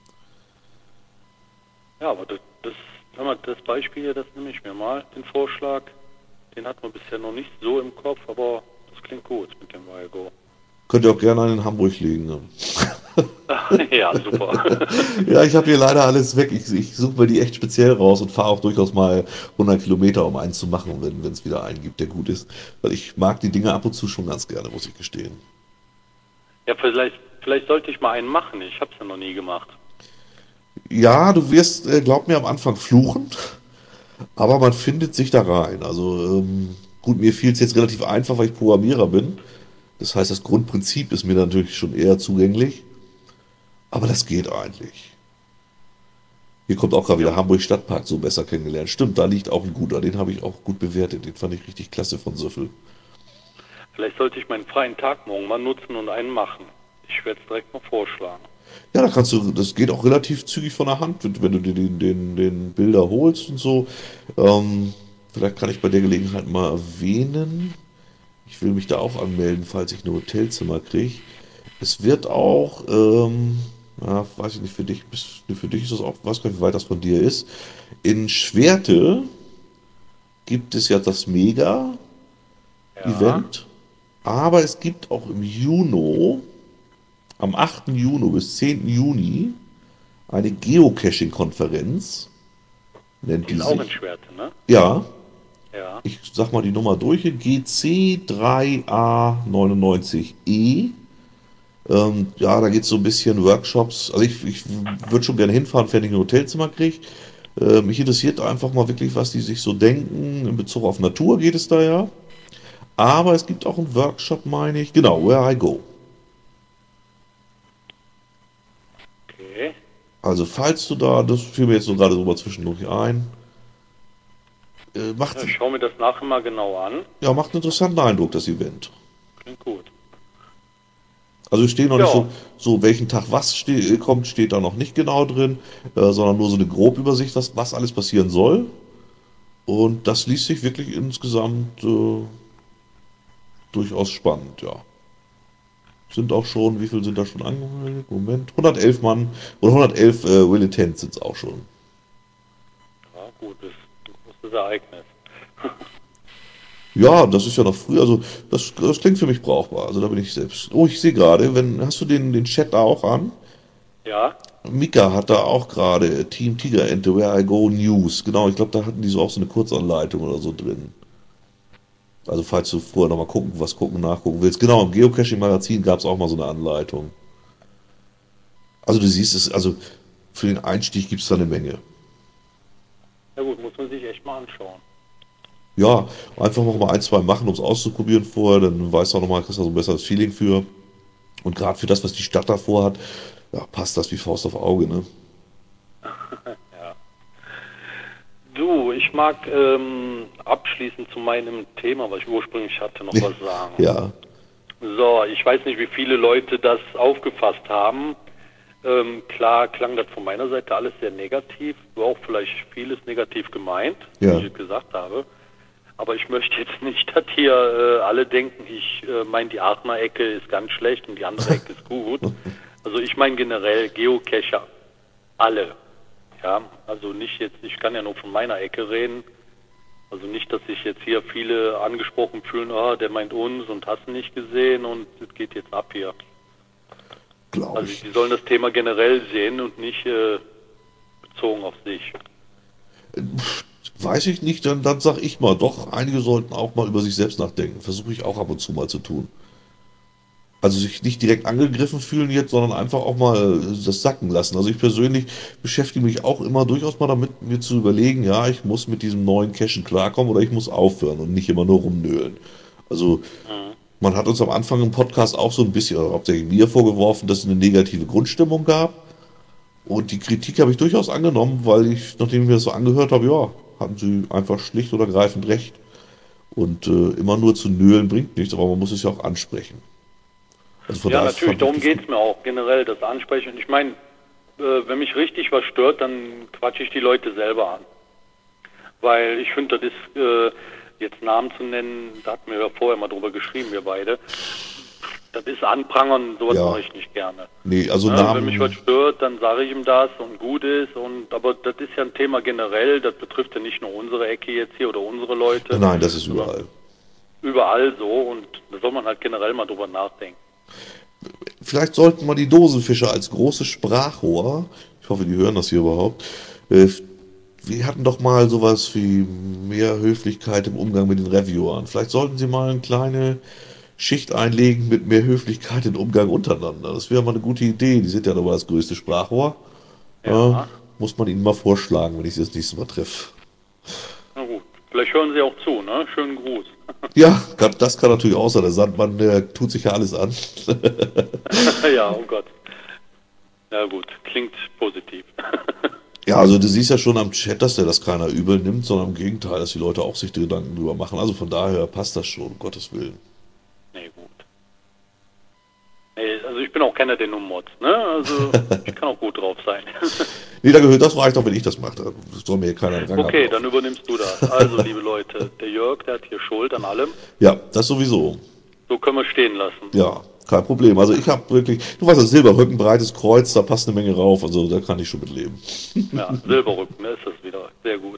Ja, aber sag mal, das Beispiel hier, das nehme ich mir mal, den Vorschlag. Den hat man bisher noch nicht so im Kopf, aber das klingt gut mit dem Where Go. Könnt ihr auch gerne einen in Hamburg legen. Ne? Ja, super. Ja, ich habe hier leider alles weg. Ich suche mir die echt speziell raus und fahre auch durchaus mal 100 Kilometer, um einen zu machen, wenn es wieder einen gibt, der gut ist. Weil ich mag die Dinge ab und zu schon ganz gerne, muss ich gestehen. Ja, vielleicht sollte ich mal einen machen. Ich habe es ja noch nie gemacht. Ja, du wirst, glaub mir, am Anfang fluchen, aber man findet sich da rein. Also gut, mir fiel es jetzt relativ einfach, weil ich Programmierer bin. Das heißt, das Grundprinzip ist mir natürlich schon eher zugänglich, aber das geht eigentlich. Hier kommt auch gerade Ja, wieder Hamburg Stadtpark so besser kennengelernt. Stimmt, da liegt auch ein guter, den habe ich auch gut bewertet. Den fand ich richtig klasse von Süffel. vielleicht sollte ich meinen freien Tag morgen mal nutzen und einen machen. Ich werde es direkt mal vorschlagen. Ja, da kannst du, das geht auch relativ zügig von der Hand, wenn du dir den Bilder holst und so. Ähm, Vielleicht kann ich bei der Gelegenheit mal erwähnen, ich will mich da auch anmelden, falls ich ein Hotelzimmer kriege. Es wird auch, ja, weiß ich nicht, für dich ist das auch, weiß gar nicht, wie weit das von dir ist. In Schwerte gibt es ja das Mega-Event, Ja, aber es gibt auch im Juni, am 8. Juni bis 10. Juni, eine Geocaching-Konferenz, nennt die die ist auch in sich. Schwerte, ne? Ja, Ja. ich sag mal die Nummer durch, GC3A99E. Ja, da geht es so ein bisschen Workshops. Also ich würde schon gerne hinfahren, wenn ich ein Hotelzimmer kriege. Mich interessiert einfach mal wirklich, was die sich so denken. In Bezug auf Natur geht es da ja. Aber es gibt auch einen Workshop, meine ich. Genau, Where I Go. Okay. Also falls du da, das fiel mir jetzt so gerade so mal zwischendurch ein, Ja, ich schaue mir das nachher mal genau an. macht einen interessanten Eindruck, das Event. Klingt gut. Also ich stehe noch nicht Ja, so welchen Tag kommt, steht da noch nicht genau drin, sondern nur so eine Grobübersicht, was alles passieren soll. Und das liest sich wirklich insgesamt durchaus spannend, ja. Sind auch schon, wie viel sind da schon angemeldet? Moment, 111 Mann oder 111 Willetents sind es auch schon. ja gut, das ist ein großes Ereignis. Ja, das ist ja noch früh, also das klingt für mich brauchbar. Also da bin ich selbst. Oh, ich sehe gerade, hast du den Chat da auch an? Ja, Mika hat da auch gerade Team Tigerente, Where I Go News. Genau, ich glaube, da hatten die so auch so eine Kurzanleitung oder so drin. Also falls du vorher nochmal nachgucken willst. Genau, im Geocaching-Magazin gab es auch mal so eine Anleitung. Also du siehst es, also für den Einstieg gibt es da eine Menge. ja gut, muss man sich echt mal anschauen. Ja, einfach noch mal ein, zwei machen, um es auszuprobieren vorher, dann weißt du auch nochmal, kriegst du so ein besseres Feeling für. Und gerade für das, was die Stadt davor hat, ja, passt das wie Faust auf Auge, ne? Ja. Du, ich mag abschließend zu meinem Thema, was ich ursprünglich hatte, noch was sagen. Ja, So, ich weiß nicht, wie viele Leute das aufgefasst haben. Klar klang das von meiner Seite alles sehr negativ, war auch vielleicht vieles negativ gemeint, wie ja. ich gesagt habe. Aber ich möchte jetzt nicht, dass hier alle denken, ich meine, die Aachener Ecke ist ganz schlecht und die andere Ecke ist gut. Also ich meine generell Geocacher, alle. Ja, also nicht jetzt, ich kann ja nur von meiner Ecke reden. Also nicht, dass sich jetzt hier viele angesprochen fühlen, ah, der meint uns und hast nicht gesehen und es geht jetzt ab hier. Glaube Also ich. die sollen das Thema generell sehen und nicht bezogen auf sich. Weiß ich nicht, dann sag ich mal, doch, einige sollten auch mal über sich selbst nachdenken. Versuche ich auch ab und zu mal zu tun. Also sich nicht direkt angegriffen fühlen jetzt, sondern einfach auch mal das sacken lassen. Also ich persönlich beschäftige mich auch immer durchaus mal damit, mir zu überlegen, ja, ich muss mit diesem neuen Cashen klarkommen oder ich muss aufhören und nicht immer nur rumnölen. Also Mhm. man hat uns am Anfang im Podcast auch so ein bisschen, oder hauptsächlich mir vorgeworfen, dass es eine negative Grundstimmung gab. Und die Kritik habe ich durchaus angenommen, weil ich, nachdem ich mir das so angehört habe, ja, hatten sie einfach schlicht und ergreifend recht. Und immer nur zu nölen bringt nichts, aber man muss es ja auch ansprechen. Also von Ja, daher natürlich, fand ich darum das gut. geht's mir auch generell, das Ansprechen. Und ich meine, wenn mich richtig was stört, dann quatsche ich die Leute selber an. Weil ich finde, das ist, jetzt Namen zu nennen, da hatten wir ja vorher mal drüber geschrieben, wir beide. Das ist Anprangern, sowas Ja, mache ich nicht gerne. nee, also Ne? Wenn mich was Namen, stört, dann sage ich ihm das und gut ist. Und aber das ist ja ein Thema generell, das betrifft ja nicht nur unsere Ecke jetzt hier oder unsere Leute, nein, das ist sondern überall. überall so. Und da soll man halt generell mal drüber nachdenken. Vielleicht sollten wir die Dosenfischer als großes Sprachrohr, ich hoffe, die hören das hier überhaupt, wir hatten doch mal sowas wie mehr Höflichkeit im Umgang mit den Reviewern. Vielleicht sollten sie mal eine Schicht einlegen mit mehr Höflichkeit im Umgang untereinander. Das wäre mal eine gute Idee. Die sind ja dabei das größte Sprachrohr. Ja, Ja, muss man ihnen mal vorschlagen, wenn ich sie das nächste Mal treffe. na gut. Vielleicht hören Sie auch zu, ne? Schönen Gruß. Ja, das kann natürlich auch sein. Der Sandmann, der tut sich ja alles an. Ja, oh Gott. Ja gut, klingt positiv. Ja, also du siehst ja schon am Chat, dass der das keiner übel nimmt, sondern im Gegenteil, dass die Leute auch sich Gedanken drüber machen. Also von daher passt das schon, um Gottes Willen. Nee, gut. Nee, also ich bin auch keiner, der nur motzt, ne? Also ich kann auch gut drauf sein. Nee, das reicht auch, wenn ich das mache. Da soll mir hier keiner einen Rang Okay, ablaufen. dann übernimmst du das. Also, liebe Leute, der Jörg, der hat hier Schuld an allem. Ja, das sowieso. So können wir stehen lassen. Ja, kein Problem. Also ich habe wirklich, du weißt, das Silberrücken, breites Kreuz, da passt eine Menge rauf. Also da kann ich schon mit leben. Ja, Silberrücken, ne, ist das wieder. Sehr gut.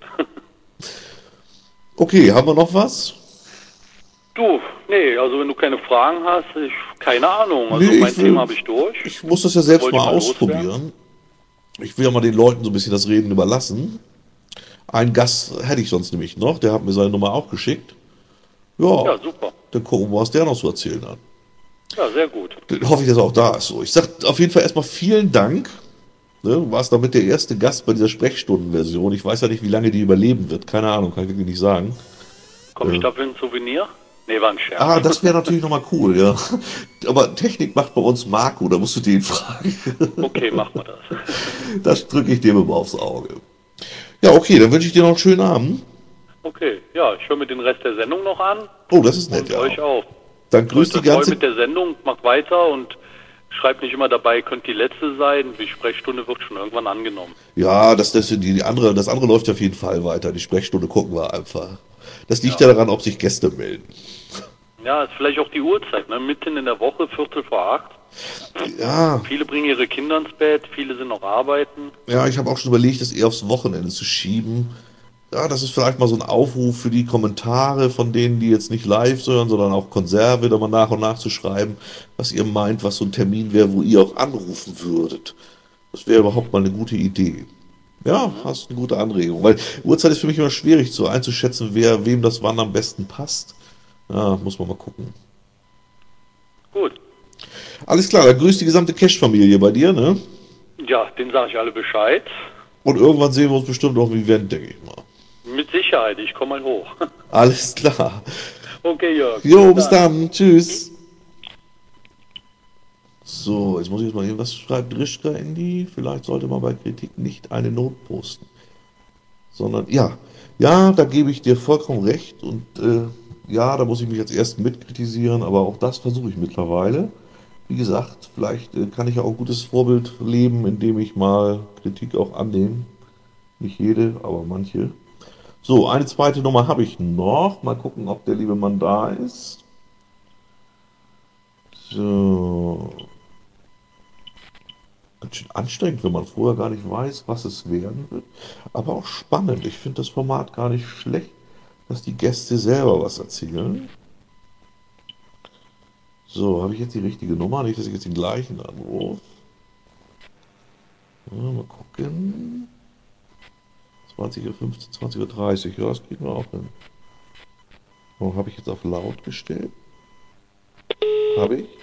Okay, haben wir noch was? Du, nee, also wenn du keine Fragen hast, keine Ahnung. Also Nee, mein Thema habe ich durch. ich muss das ja selbst Wollte ich mal mal ausprobieren. Ich will ja mal den Leuten so ein bisschen das Reden überlassen. Einen Gast hätte ich sonst nämlich noch, der hat mir seine Nummer auch geschickt. Ja, Ja, super. dann gucken wir, was der noch zu erzählen hat. Ja, sehr gut. Dann hoffe ich, dass er auch da ist. So, ich sag auf jeden Fall erstmal vielen Dank. Ne, du warst damit der erste Gast bei dieser Sprechstundenversion. Ich weiß ja nicht, wie lange die überleben wird. Keine Ahnung, kann ich wirklich nicht sagen. Komme ich dafür ein Souvenir? Nee, war ein Scherz. Ah, das wäre natürlich nochmal cool, ja. Aber Technik macht bei uns Marco, da musst du den fragen. Okay, machen wir das. Das drücke ich dir mal aufs Auge. Ja, okay, dann wünsche ich dir noch einen schönen Abend. Okay, ja, ich höre mir den Rest der Sendung noch an Oh, das ist nett, und ja. euch auch. Dann grüßt die Toi, toi, toi ganze... mit der Sendung, macht weiter und schreibt nicht immer dabei, könnte die letzte sein. Die Sprechstunde wird schon irgendwann angenommen. Ja, das andere, das andere läuft auf jeden Fall weiter. Die Sprechstunde gucken wir einfach. Das liegt Ja. ja daran, ob sich Gäste melden. Ja, ist vielleicht auch die Uhrzeit, ne? Mitten in der Woche, 7:45. Ja, Viele bringen ihre Kinder ins Bett, viele sind noch arbeiten. ja, ich habe auch schon überlegt, das eher aufs Wochenende zu schieben. Ja, das ist vielleicht mal so ein Aufruf für die Kommentare von denen, die jetzt nicht live hören, sondern auch Konserve, da mal nach und nach zu schreiben, was ihr meint, was so ein Termin wäre, wo ihr auch anrufen würdet. Das wäre überhaupt mal eine gute Idee. Ja, hast eine gute Anregung. Weil Uhrzeit ist für mich immer schwierig so einzuschätzen, wem das wann am besten passt. Ja, muss man mal gucken. Gut. Alles klar, dann grüßt die gesamte Cash-Familie bei dir, ne? Ja, denen sage ich alle Bescheid. Und irgendwann sehen wir uns bestimmt auf dem Event, denke ich mal. Mit Sicherheit, ich komme mal hoch. Alles klar. Okay, Jörg. Jo, bis dann. Tschüss. So, jetzt muss ich jetzt mal eben, was schreibt Rischka Andy? Vielleicht sollte man bei Kritik nicht eine Not posten. Sondern, ja, da gebe ich dir vollkommen recht. Und ja, da muss ich mich jetzt erst mitkritisieren, aber auch das versuche ich mittlerweile. Wie gesagt, vielleicht kann ich ja auch ein gutes Vorbild leben, indem ich mal Kritik auch annehme. Nicht jede, aber manche. So, eine zweite Nummer habe ich noch. Mal gucken, ob der liebe Mann da ist. So. Ganz schön anstrengend, wenn man vorher gar nicht weiß, was es werden wird. Aber auch spannend. Ich finde das Format gar nicht schlecht, dass die Gäste selber was erzählen. So, habe ich jetzt die richtige Nummer? Nicht, dass ich jetzt den gleichen anrufe. Ja, mal gucken. 20:15 Uhr, 20:30 Uhr. Ja, das geht mir auch hin. Warum habe ich jetzt auf laut gestellt? Habe ich?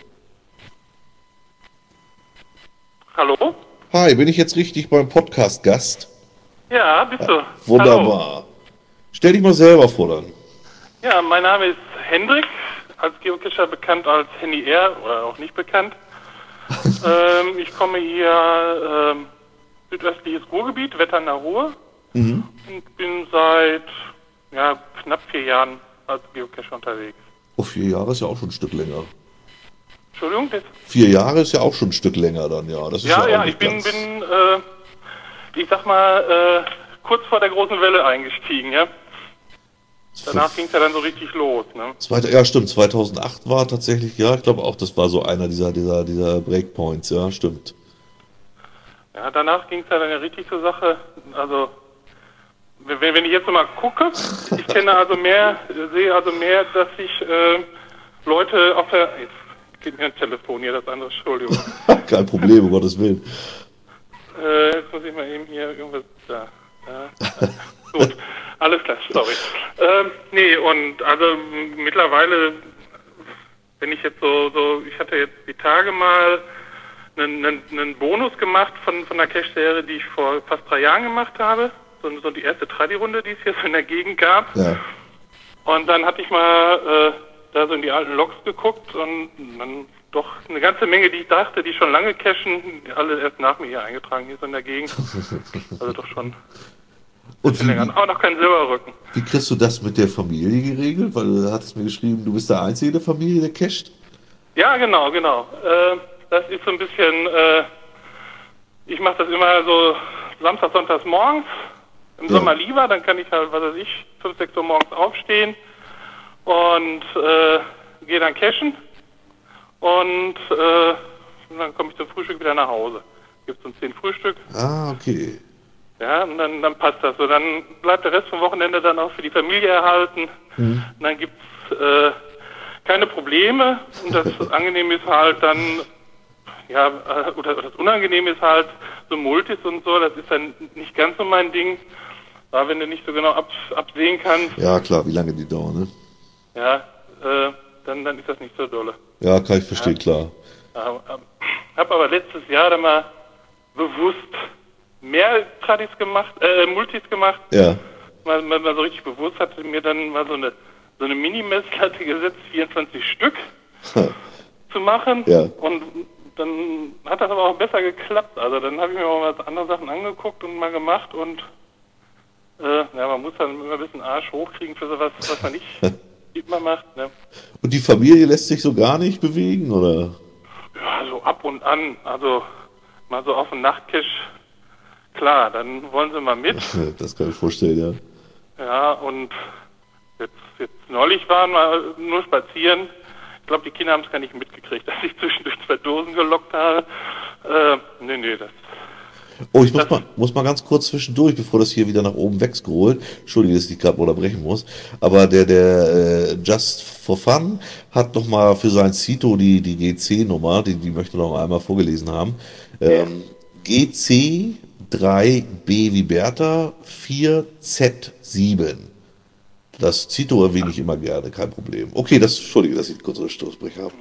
Hallo? Hi, bin ich jetzt richtig beim Podcast-Gast? Ja, bist du. Wunderbar. Hallo. Stell dich mal selber vor dann. Ja, mein Name ist Hendrik, als Geocacher bekannt als Henny R. oder auch nicht bekannt. Ich komme hier südöstliches Ruhrgebiet, Wetternde Ruhr, und bin seit knapp 4 Jahren als Geocacher unterwegs. Oh, 4 Jahre ist ja auch schon ein Stück länger. Entschuldigung, das 4 Jahre ist ja auch schon ein Stück länger dann, ja. Das ist ja, auch ich nicht bin, ganz... ich sag mal, kurz vor der großen Welle eingestiegen, ja. Danach ging es ja dann so richtig los, ne? Ja, stimmt, 2008 war tatsächlich, ja, ich glaube auch, das war so einer dieser Breakpoints, ja, stimmt. Ja, danach ging es ja dann ja richtig zur Sache. Also, wenn ich jetzt mal gucke, ich sehe also mehr, dass sich Leute auf der... Jetzt geht mir ein Telefon hier, das andere, Entschuldigung. Kein Problem, um Gottes Willen. Jetzt muss ich mal eben hier irgendwas... Da. Gut, alles klar, sorry. Nee, und also mittlerweile wenn ich jetzt ich hatte jetzt die Tage mal einen Bonus gemacht von der Cash-Serie, die ich vor fast 3 Jahren gemacht habe. So die erste Tradi-Runde, die es hier so in der Gegend gab. Ja. Und dann hatte ich mal da so in die alten Logs geguckt und dann doch eine ganze Menge, die ich dachte, die schon lange cashen, alle erst nach mir hier eingetragen, hier so in der Gegend. Also doch schon Und länger. Aber noch kein Silberrücken. wie kriegst du das mit der Familie geregelt? Weil du hattest mir geschrieben, du bist der Einzige der Familie, der casht. Ja, genau. Das ist so ein bisschen, ich mache das immer so Samstag, Sonntags morgens. Im Sommer lieber, dann kann ich halt, 5, 6 Uhr morgens aufstehen und gehe dann cashen. Und dann komme ich zum Frühstück wieder nach Hause. Gibt es um 10 Frühstück. Ah, okay. Ja, und dann passt das so. Dann bleibt der Rest vom Wochenende dann auch für die Familie erhalten. Und dann gibt's keine Probleme. Und das Angenehme ist halt dann, oder das Unangenehme ist halt so Multis und so, das ist dann nicht ganz so mein Ding. Aber wenn du nicht so genau absehen kannst. Ja, klar, wie lange die dauern, ne? Ja, dann ist das nicht so dolle. Ja, kann ich verstehen, klar. Hab aber letztes Jahr dann mal bewusst mehr Multis gemacht. Ja. Mal so richtig bewusst hatte mir dann mal so eine Mini-Messlatte gesetzt, 24 Stück zu machen. Ja. Und dann hat das aber auch besser geklappt. Also dann habe ich mir auch mal andere Sachen angeguckt und mal gemacht und man muss dann immer ein bisschen Arsch hochkriegen für sowas, was man nicht immer macht. Ne? Und die Familie lässt sich so gar nicht bewegen, oder? Ja, so ab und an. Also mal so auf den Nachtcash. Klar, dann wollen sie mal mit. Das kann ich vorstellen, ja. Ja, und jetzt neulich waren wir nur spazieren. Ich glaube, die Kinder haben es gar nicht mitgekriegt, dass ich zwischendurch 2 Dosen gelockt habe. Nee, das... Oh, ich muss mal ganz kurz zwischendurch, bevor das hier wieder nach oben wegscrollt. Entschuldige, dass ich gerade mal unterbrechen muss. Aber der Just for Fun hat noch mal für sein Cito die GC-Nummer, die möchte noch einmal vorgelesen haben. GC 3B wie Bertha 4Z7. Das Cito erwähne ich immer gerne, kein Problem. Okay, entschuldige, dass ich kurz einen Stoßbrecher habe.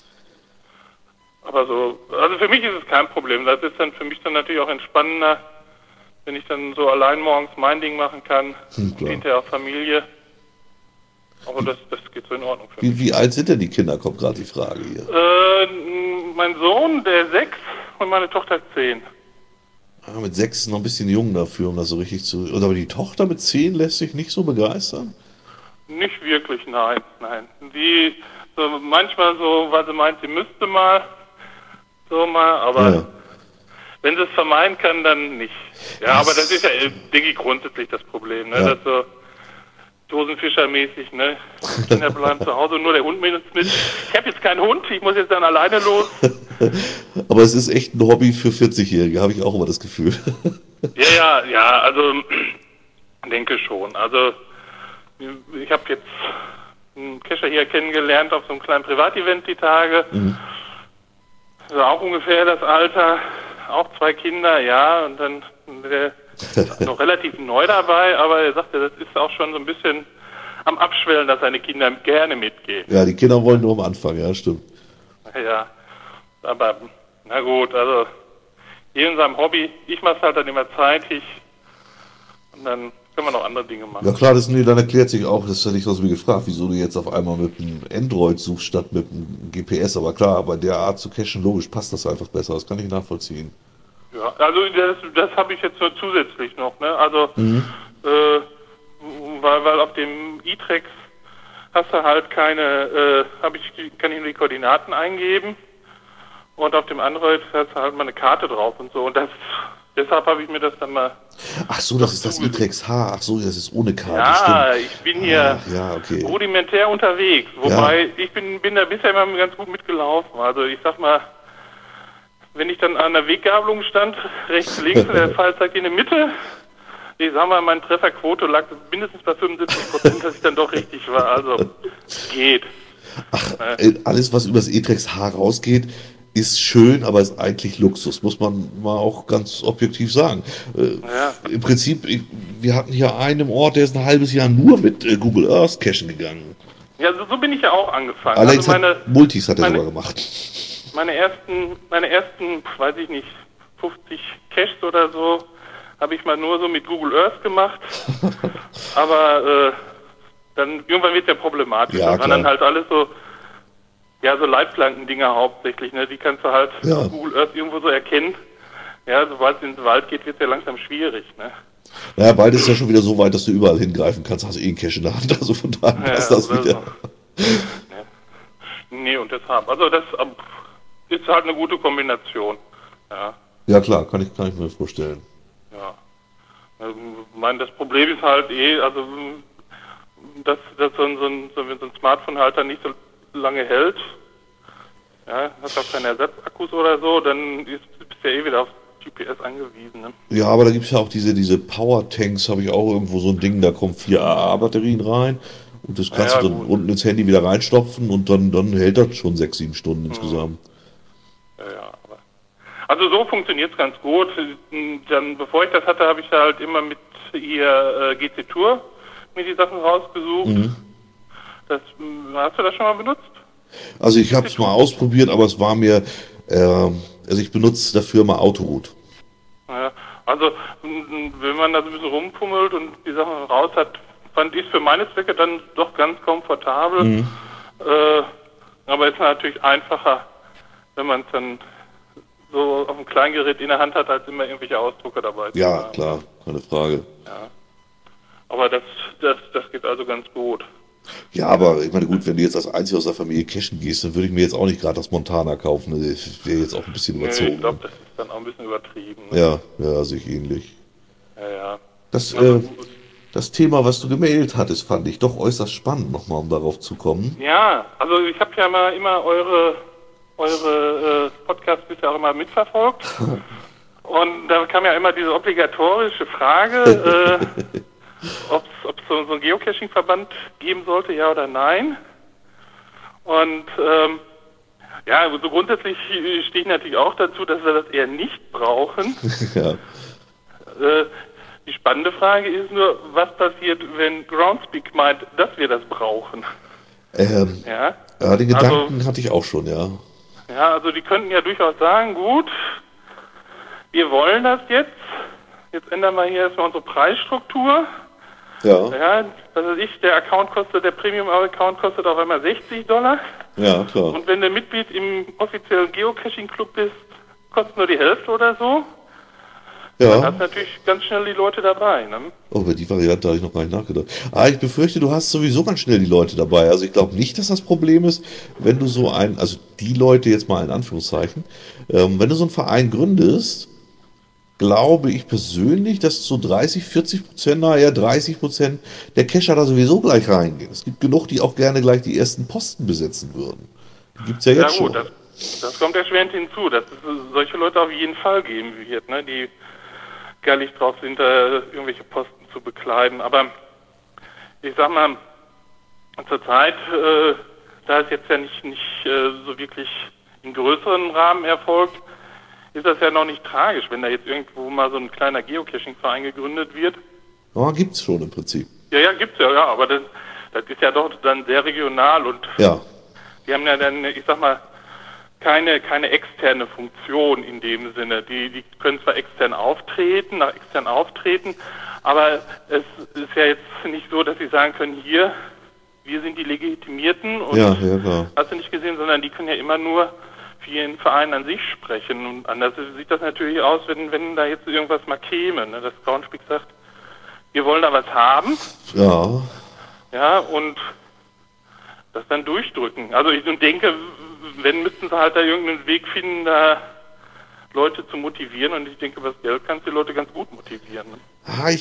Aber also für mich ist es kein Problem. Das ist dann für mich dann natürlich auch entspannender, wenn ich dann so allein morgens mein Ding machen kann. Und hinterher auch Familie. Aber das geht so in Ordnung für mich. Wie alt sind denn die Kinder, kommt gerade die Frage hier. Mein Sohn, der 6 und meine Tochter 10. Ah, mit 6 ist noch ein bisschen jung dafür, um das so richtig zu... Oder aber die Tochter mit 10 lässt sich nicht so begeistern? Nicht wirklich, nein. Die so manchmal so, weil sie meint, sie müsste mal, aber wenn sie es vermeiden kann, dann nicht. Ja, aber das ist ja, denke ich, grundsätzlich das Problem, ne? Das so Dosenfischermäßig, ne? Kinder bleiben zu Hause und nur der Hund mit. Ich habe jetzt keinen Hund, ich muss jetzt dann alleine los. Aber es ist echt ein Hobby für 40-Jährige, habe ich auch immer das Gefühl. Ja, also denke schon. Also ich habe jetzt einen Kescher hier kennengelernt auf so einem kleinen Privatevent die Tage. Also auch ungefähr das Alter, auch 2 Kinder, ja, und dann der ist noch relativ neu dabei, aber er sagte, das ist auch schon so ein bisschen am Abschwellen, dass seine Kinder gerne mitgehen. Ja, die Kinder wollen nur am Anfang, ja, stimmt. Ja, aber na gut, also jedem seinem Hobby. Ich mache es halt dann immer zeitig und dann können wir noch andere Dinge machen. Ja klar, dann erklärt sich auch, das hätte ich sonst mir gefragt, wieso du jetzt auf einmal mit einem Android suchst statt mit einem GPS, aber klar, bei der Art zu cachen, logisch, passt das einfach besser, das kann ich nachvollziehen. Ja, also das habe ich jetzt nur zusätzlich noch, ne? Also weil auf dem E-Trex hast du halt keine, kann ich nur die Koordinaten eingeben und auf dem Android hast du halt mal eine Karte drauf und so und deshalb habe ich mir das dann mal... Ach so, das ist das E-Trex H. Ach so, das ist ohne Karte, ja, stimmt. Ich bin hier okay. rudimentär unterwegs. Wobei, ich bin da bisher immer ganz gut mitgelaufen. Also ich sag mal, wenn ich dann an der Weggabelung stand, rechts, links, der Pfeil zeigt in der Mitte, ich sag mal, meine Trefferquote lag mindestens bei 75%, dass ich dann doch richtig war. Also, geht. Ach, alles, was übers E-Trex H rausgeht, ist schön, aber ist eigentlich Luxus, muss man mal auch ganz objektiv sagen. Im Prinzip, wir hatten hier einen im Ort, der ist ein halbes Jahr nur mit Google Earth cachen gegangen. Ja, so bin ich ja auch angefangen. Allerdings also Multis hat er sogar gemacht. Meine ersten, weiß ich nicht, 50 Caches oder so, habe ich mal nur so mit Google Earth gemacht. Aber dann irgendwann wird es ja problematisch. Ja, das waren dann halt alles so Leitplanken-Dinger hauptsächlich, ne? Die kannst du halt auf Google Earth irgendwo so erkennen. Ja, sobald es in den Wald geht, wird es ja langsam schwierig, ne? Naja, beides ist ja schon wieder so weit, dass du überall hingreifen kannst, hast einen Cache in der Hand, also von daher passt das wieder. So. Nee, und deshalb, also das ist halt eine gute Kombination. Ja klar, kann ich mir vorstellen. Ja. Ich meine, das Problem ist halt also dass so ein Smartphone-Halter nicht so lange hält. Ja, hast auch keine Ersatzakkus oder so, dann bist du ja wieder auf GPS angewiesen. Ne? Ja, aber da gibt es ja auch diese Power-Tanks, habe ich auch irgendwo so ein Ding, da kommen 4 AA-Batterien rein und das kannst du dann unten ins Handy wieder reinstopfen und dann hält das schon 6-7 Stunden insgesamt. Aber also so funktioniert es ganz gut. Dann, bevor ich das hatte, habe ich halt immer mit ihr GC Tour mir die Sachen rausgesucht. Hast du das schon mal benutzt? Also ich habe es mal ausprobiert, aber es war mir, also ich benutze dafür mal Autoroute. Ja, also wenn man da so ein bisschen rumpummelt und die Sachen raus hat, fand ich es für meine Zwecke dann doch ganz komfortabel. Aber es ist natürlich einfacher, wenn man es dann so auf dem Kleingerät in der Hand hat, als immer irgendwelche Ausdrucke dabei zu haben. Ja, klar, keine Frage. Ja. Aber das geht also ganz gut. Ja, aber ich meine, gut, wenn du jetzt als Einziger aus der Familie cashen gehst, dann würde ich mir jetzt auch nicht gerade das Montana kaufen. Das wäre jetzt auch ein bisschen überzogen. Nee, ich glaube, das ist dann auch ein bisschen übertrieben. Ne? Ja, sehe ich ähnlich. Ja. Das Thema, was du gemeldet hattest, fand ich doch äußerst spannend, nochmal, um darauf zu kommen. Ja, also ich habe ja mal immer eure Podcasts bisher auch immer mitverfolgt. Und da kam ja immer diese obligatorische Frage, ob es so einen Geocaching-Verband geben sollte, ja oder nein. Und so grundsätzlich stehe ich natürlich auch dazu, dass wir das eher nicht brauchen. Ja. Die spannende Frage ist nur, was passiert, wenn Groundspeak meint, dass wir das brauchen? Ja, den Gedanken hatte ich auch schon, ja. Ja, also die könnten ja durchaus sagen, gut, wir wollen das jetzt ändern wir hier erstmal unsere Preisstruktur. Ja, was weiß ich, der Premium-Account kostet auf einmal $60. Ja, klar. Und wenn du Mitglied im offiziellen Geocaching-Club bist, kostet nur die Hälfte oder so. Ja. Dann hast du natürlich ganz schnell die Leute dabei, ne? Oh, über die Variante habe ich noch gar nicht nachgedacht. Ich befürchte, du hast sowieso ganz schnell die Leute dabei. Also ich glaube nicht, dass das Problem ist, wenn du also die Leute jetzt mal in Anführungszeichen, wenn du so einen Verein gründest, glaube ich persönlich, dass so 30-40%, naja 30% der Cacher da sowieso gleich reingehen. Es gibt genug, die auch gerne gleich die ersten Posten besetzen würden. Die gibt es ja jetzt schon. Das kommt erschwerend hinzu, dass es solche Leute auf jeden Fall geben wird, ne, die gar nicht drauf sind, irgendwelche Posten zu bekleiden. Aber ich sag mal, zur Zeit, da es jetzt ja nicht so wirklich in größeren Rahmen erfolgt, ist das ja noch nicht tragisch, wenn da jetzt irgendwo mal so ein kleiner Geocaching-Verein gegründet wird. Ja, gibt's schon im Prinzip. Ja, gibt's ja, aber das ist ja doch dann sehr regional und die haben ja dann, ich sag mal, keine externe Funktion in dem Sinne. Die können zwar nach extern auftreten, aber es ist ja jetzt nicht so, dass sie sagen können, hier, wir sind die Legitimierten und hast du nicht gesehen, sondern die können ja immer nur für ihren Verein an sich sprechen. Und anders sieht das natürlich aus, wenn da jetzt irgendwas mal käme, ne? Das Groundspeak sagt, wir wollen da was haben. Ja. Ja, und das dann durchdrücken. Also ich denke, müssten sie halt da irgendeinen Weg finden, da Leute zu motivieren. Und ich denke, über das Geld kannst du die Leute ganz gut motivieren. Ne?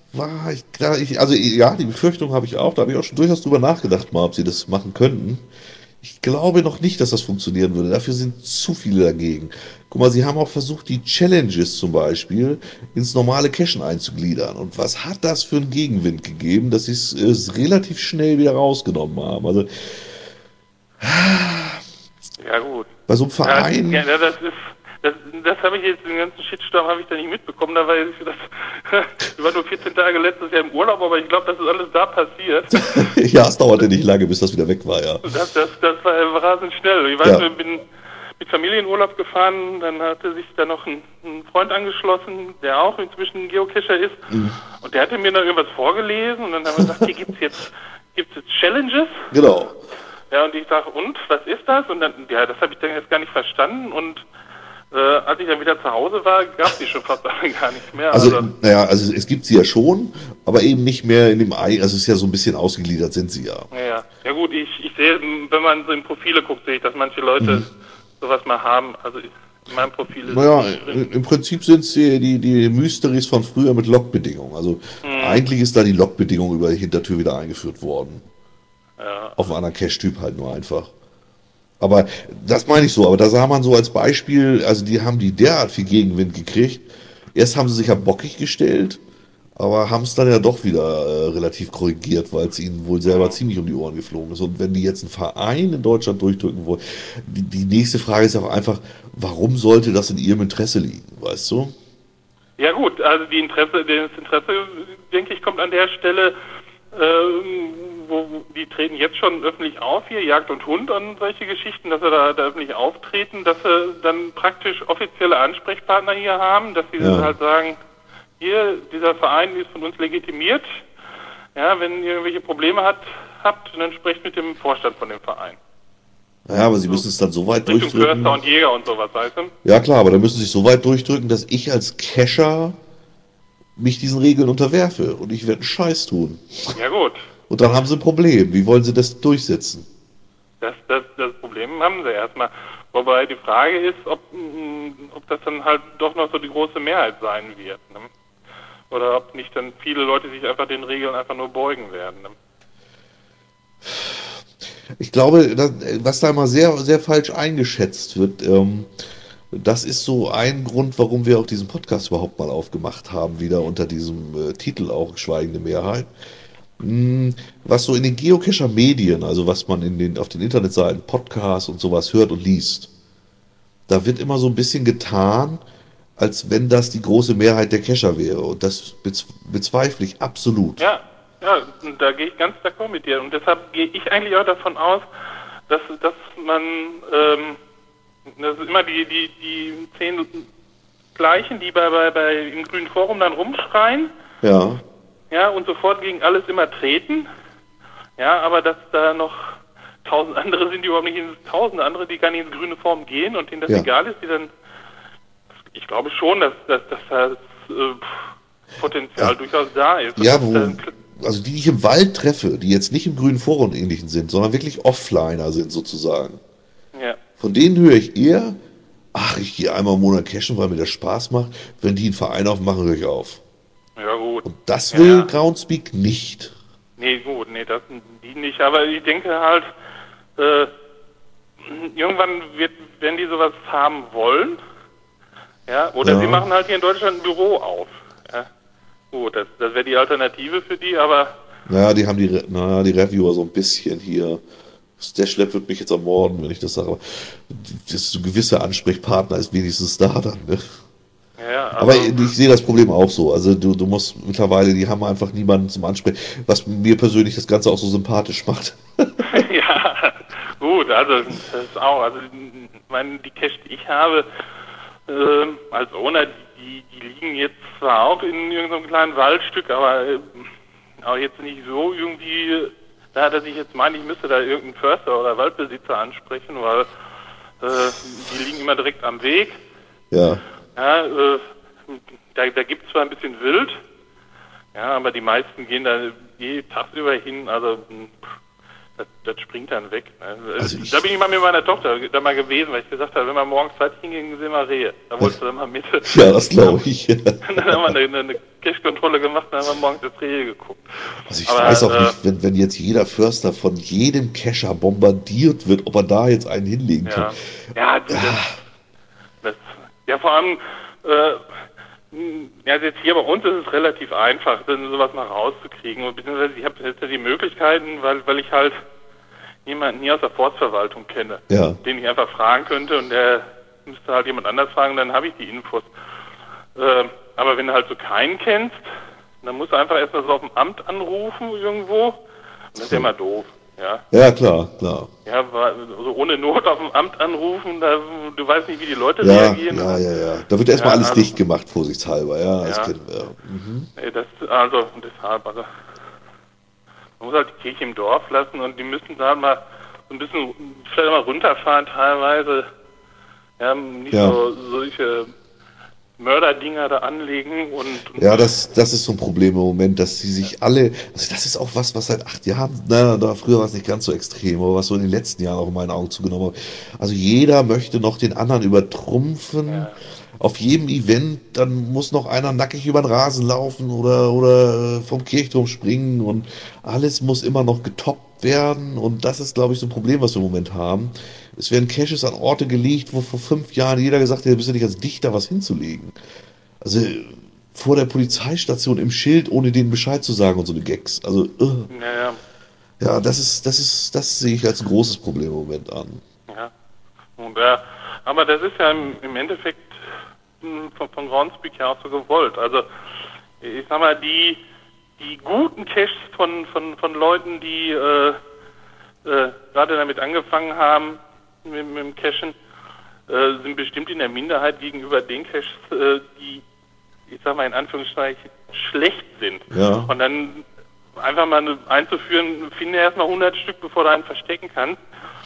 Die Befürchtung habe ich auch. Da habe ich auch schon durchaus drüber nachgedacht, mal, ob sie das machen könnten. Ich glaube noch nicht, dass das funktionieren würde. Dafür sind zu viele dagegen. Guck mal, sie haben auch versucht, die Challenges zum Beispiel ins normale Cachen einzugliedern. Und was hat das für einen Gegenwind gegeben, dass sie es relativ schnell wieder rausgenommen haben? Also, ja gut. Bei so einem Verein... Das habe ich jetzt, den ganzen Shitstorm habe ich da nicht mitbekommen. Da war ich, wir waren nur 14 Tage letztes Jahr im Urlaub, aber ich glaube, das ist alles da passiert. Ja, es dauerte nicht lange, bis das wieder weg war, ja. Das war rasend schnell. Ich weiß, ich bin mit Familienurlaub gefahren, dann hatte sich da noch ein Freund angeschlossen, der auch inzwischen Geocacher ist. Und der hatte mir dann irgendwas vorgelesen und dann haben wir gesagt, hier gibt's jetzt Challenges. Genau. Ja, und ich sage, und, was ist das? Und dann, ja, das habe ich dann jetzt gar nicht verstanden und als ich dann wieder zu Hause war, gab es die schon fast gar nicht mehr. Also es gibt sie ja schon, aber eben nicht mehr in dem also es ist ja so ein bisschen ausgegliedert, sind sie ja. Ja gut, ich sehe, wenn man so in Profile guckt, sehe ich, dass manche Leute sowas mal haben. Also in meinem Profil ist im Prinzip sind es die Mysteries von früher mit Logbedingungen. Also eigentlich ist da die Logbedingung über die Hintertür wieder eingeführt worden. Ja. Auf einem anderen Cache-Typ halt nur einfach. Aber das meine ich so, aber da sah man so als Beispiel, also die haben die derart viel Gegenwind gekriegt. Erst haben sie sich ja bockig gestellt, aber haben es dann ja doch wieder relativ korrigiert, weil es ihnen wohl selber ziemlich um die Ohren geflogen ist. Und wenn die jetzt einen Verein in Deutschland durchdrücken wollen, die nächste Frage ist auch einfach, warum sollte das in ihrem Interesse liegen, weißt du? Ja gut, also das Interesse, denke ich, kommt an der Stelle, wo die treten jetzt schon öffentlich auf, hier Jagd und Hund und solche Geschichten, dass sie da öffentlich auftreten, dass sie dann praktisch offizielle Ansprechpartner hier haben, dass sie halt sagen, hier, dieser Verein ist von uns legitimiert, ja, wenn ihr irgendwelche Probleme habt, dann sprecht mit dem Vorstand von dem Verein. Ja, aber sie müssen es dann so weit durchdrücken. Förster und Jäger und sowas, weißt du? Ja klar, aber dann müssen sie sich so weit durchdrücken, dass ich als Cacher mich diesen Regeln unterwerfe und ich werde einen Scheiß tun. Ja gut. Und dann haben sie ein Problem. Wie wollen sie das durchsetzen? Das Problem haben sie erstmal. Wobei die Frage ist, ob das dann halt doch noch so die große Mehrheit sein wird. Ne? Oder ob nicht dann viele Leute sich einfach den Regeln einfach nur beugen werden. Ne? Ich glaube, was da immer sehr, sehr falsch eingeschätzt wird, das ist so ein Grund, warum wir auch diesen Podcast überhaupt mal aufgemacht haben, wieder unter diesem Titel auch Schweigende Mehrheit. Was so in den Geocacher-Medien, also was man auf den Internetseiten, Podcasts und sowas hört und liest, da wird immer so ein bisschen getan, als wenn das die große Mehrheit der Cacher wäre. Und das bezweifle ich absolut. Ja, da gehe ich ganz d'accord mit dir. Und deshalb gehe ich eigentlich auch davon aus, dass man das ist immer die 10 gleichen, die im grünen Forum dann rumschreien. Ja. Ja, und sofort gegen alles immer treten. Ja, aber dass da noch 1000 andere sind, die überhaupt nicht tausende andere, die gar nicht ins grüne Forum gehen und denen das egal ist, die dann, ich glaube schon, dass das Potenzial durchaus da ist. Ja, also die ich im Wald treffe, die jetzt nicht im grünen Forum und Ähnlichen sind, sondern wirklich Offliner sind sozusagen. Ja. Von denen höre ich eher, ich gehe einmal im Monat cashen, weil mir das Spaß macht. Wenn die einen Verein aufmachen, höre ich auf. Ja, gut. Und das will Groundspeak nicht. Nee, gut, das die nicht. Aber ich denke halt, irgendwann werden die sowas haben wollen. Ja, oder sie machen halt hier in Deutschland ein Büro auf. Ja. Gut, das wäre die Alternative für die, aber... Naja, die haben die Reviewer so ein bisschen hier... Stashlab wird mich jetzt ermorden, wenn ich das sage, aber so ein gewisser Ansprechpartner ist wenigstens da dann, ne? Ja, aber ich sehe das Problem auch so. Also du musst mittlerweile, die haben einfach niemanden zum Ansprechen, was mir persönlich das Ganze auch so sympathisch macht. Ja, gut, also das ist auch, also die Cache, die ich habe, als Owner, die liegen jetzt zwar auch in irgendeinem kleinen Waldstück, aber auch jetzt nicht so irgendwie, dass ich jetzt meine, ich müsste da irgendeinen Förster oder Waldbesitzer ansprechen, weil die liegen immer direkt am Weg. Ja. Ja, da gibt es zwar ein bisschen Wild, ja, aber die meisten gehen da tagsüber hin, also das springt dann weg. Ne? Also da bin ich mal mit meiner Tochter da mal gewesen, weil ich gesagt habe, wenn wir morgens Zeit hingehen, sehen wir Rehe. Da wolltest du dann mal mit. Ja, das glaube ich. Dann haben wir eine Cache-Kontrolle gemacht, dann haben wir morgens das Rehe geguckt. Also ich weiß auch nicht, wenn jetzt jeder Förster von jedem Cacher bombardiert wird, ob er da jetzt einen hinlegen kann. Ja, vor allem, jetzt hier bei uns ist es relativ einfach, sowas mal rauszukriegen. Beziehungsweise ich habe jetzt die Möglichkeiten, weil ich halt jemanden hier aus der Forstverwaltung kenne, den ich einfach fragen könnte und der müsste halt jemand anders fragen, dann habe ich die Infos. Aber wenn du halt so keinen kennst, dann musst du einfach erstmal so auf dem Amt anrufen irgendwo. Und das ist ja immer doof. Ja, Ja, klar. ja, also ohne Not auf dem Amt anrufen, du weißt nicht, wie die Leute Ja. reagieren. Da wird erstmal alles also, dicht gemacht, vorsichtshalber. Ja, das Ja. kennen wir. Nee, deshalb, man muss halt die Kirche im Dorf lassen und die müssen da mal so ein bisschen, vielleicht mal runterfahren teilweise, ja, nicht Ja. so solche Mörderdinger da anlegen und Ja, das ist so ein Problem im Moment, dass sie sich alle, also das ist auch was seit 8 Jahren, früher war es nicht ganz so extrem, aber was so in den letzten Jahren auch in meinen Augen zugenommen hat. Also jeder möchte noch den anderen übertrumpfen. Ja. Auf jedem Event, dann muss noch einer nackig über den Rasen laufen oder vom Kirchturm springen und alles muss immer noch getoppt werden und das ist, glaube ich, so ein Problem, was wir im Moment haben. Es werden Caches an Orte gelegt, wo vor 5 Jahren jeder gesagt hätte, bist du nicht als Dichter was hinzulegen. Also vor der Polizeistation im Schild, ohne denen Bescheid zu sagen und so eine Gags. Also, ja, ja, das sehe ich als ein großes Problem im Moment an. ja. Und, aber das ist ja im Endeffekt von Groundspeak ja auch so gewollt. Also ich sag mal, die guten Caches von Leuten, die gerade damit angefangen haben mit dem Cachen, sind bestimmt in der Minderheit gegenüber den Caches, die, ich sag mal in Anführungszeichen, schlecht sind. Ja. Und dann einfach mal einzuführen, finde erstmal 100 Stück, bevor du einen verstecken kannst.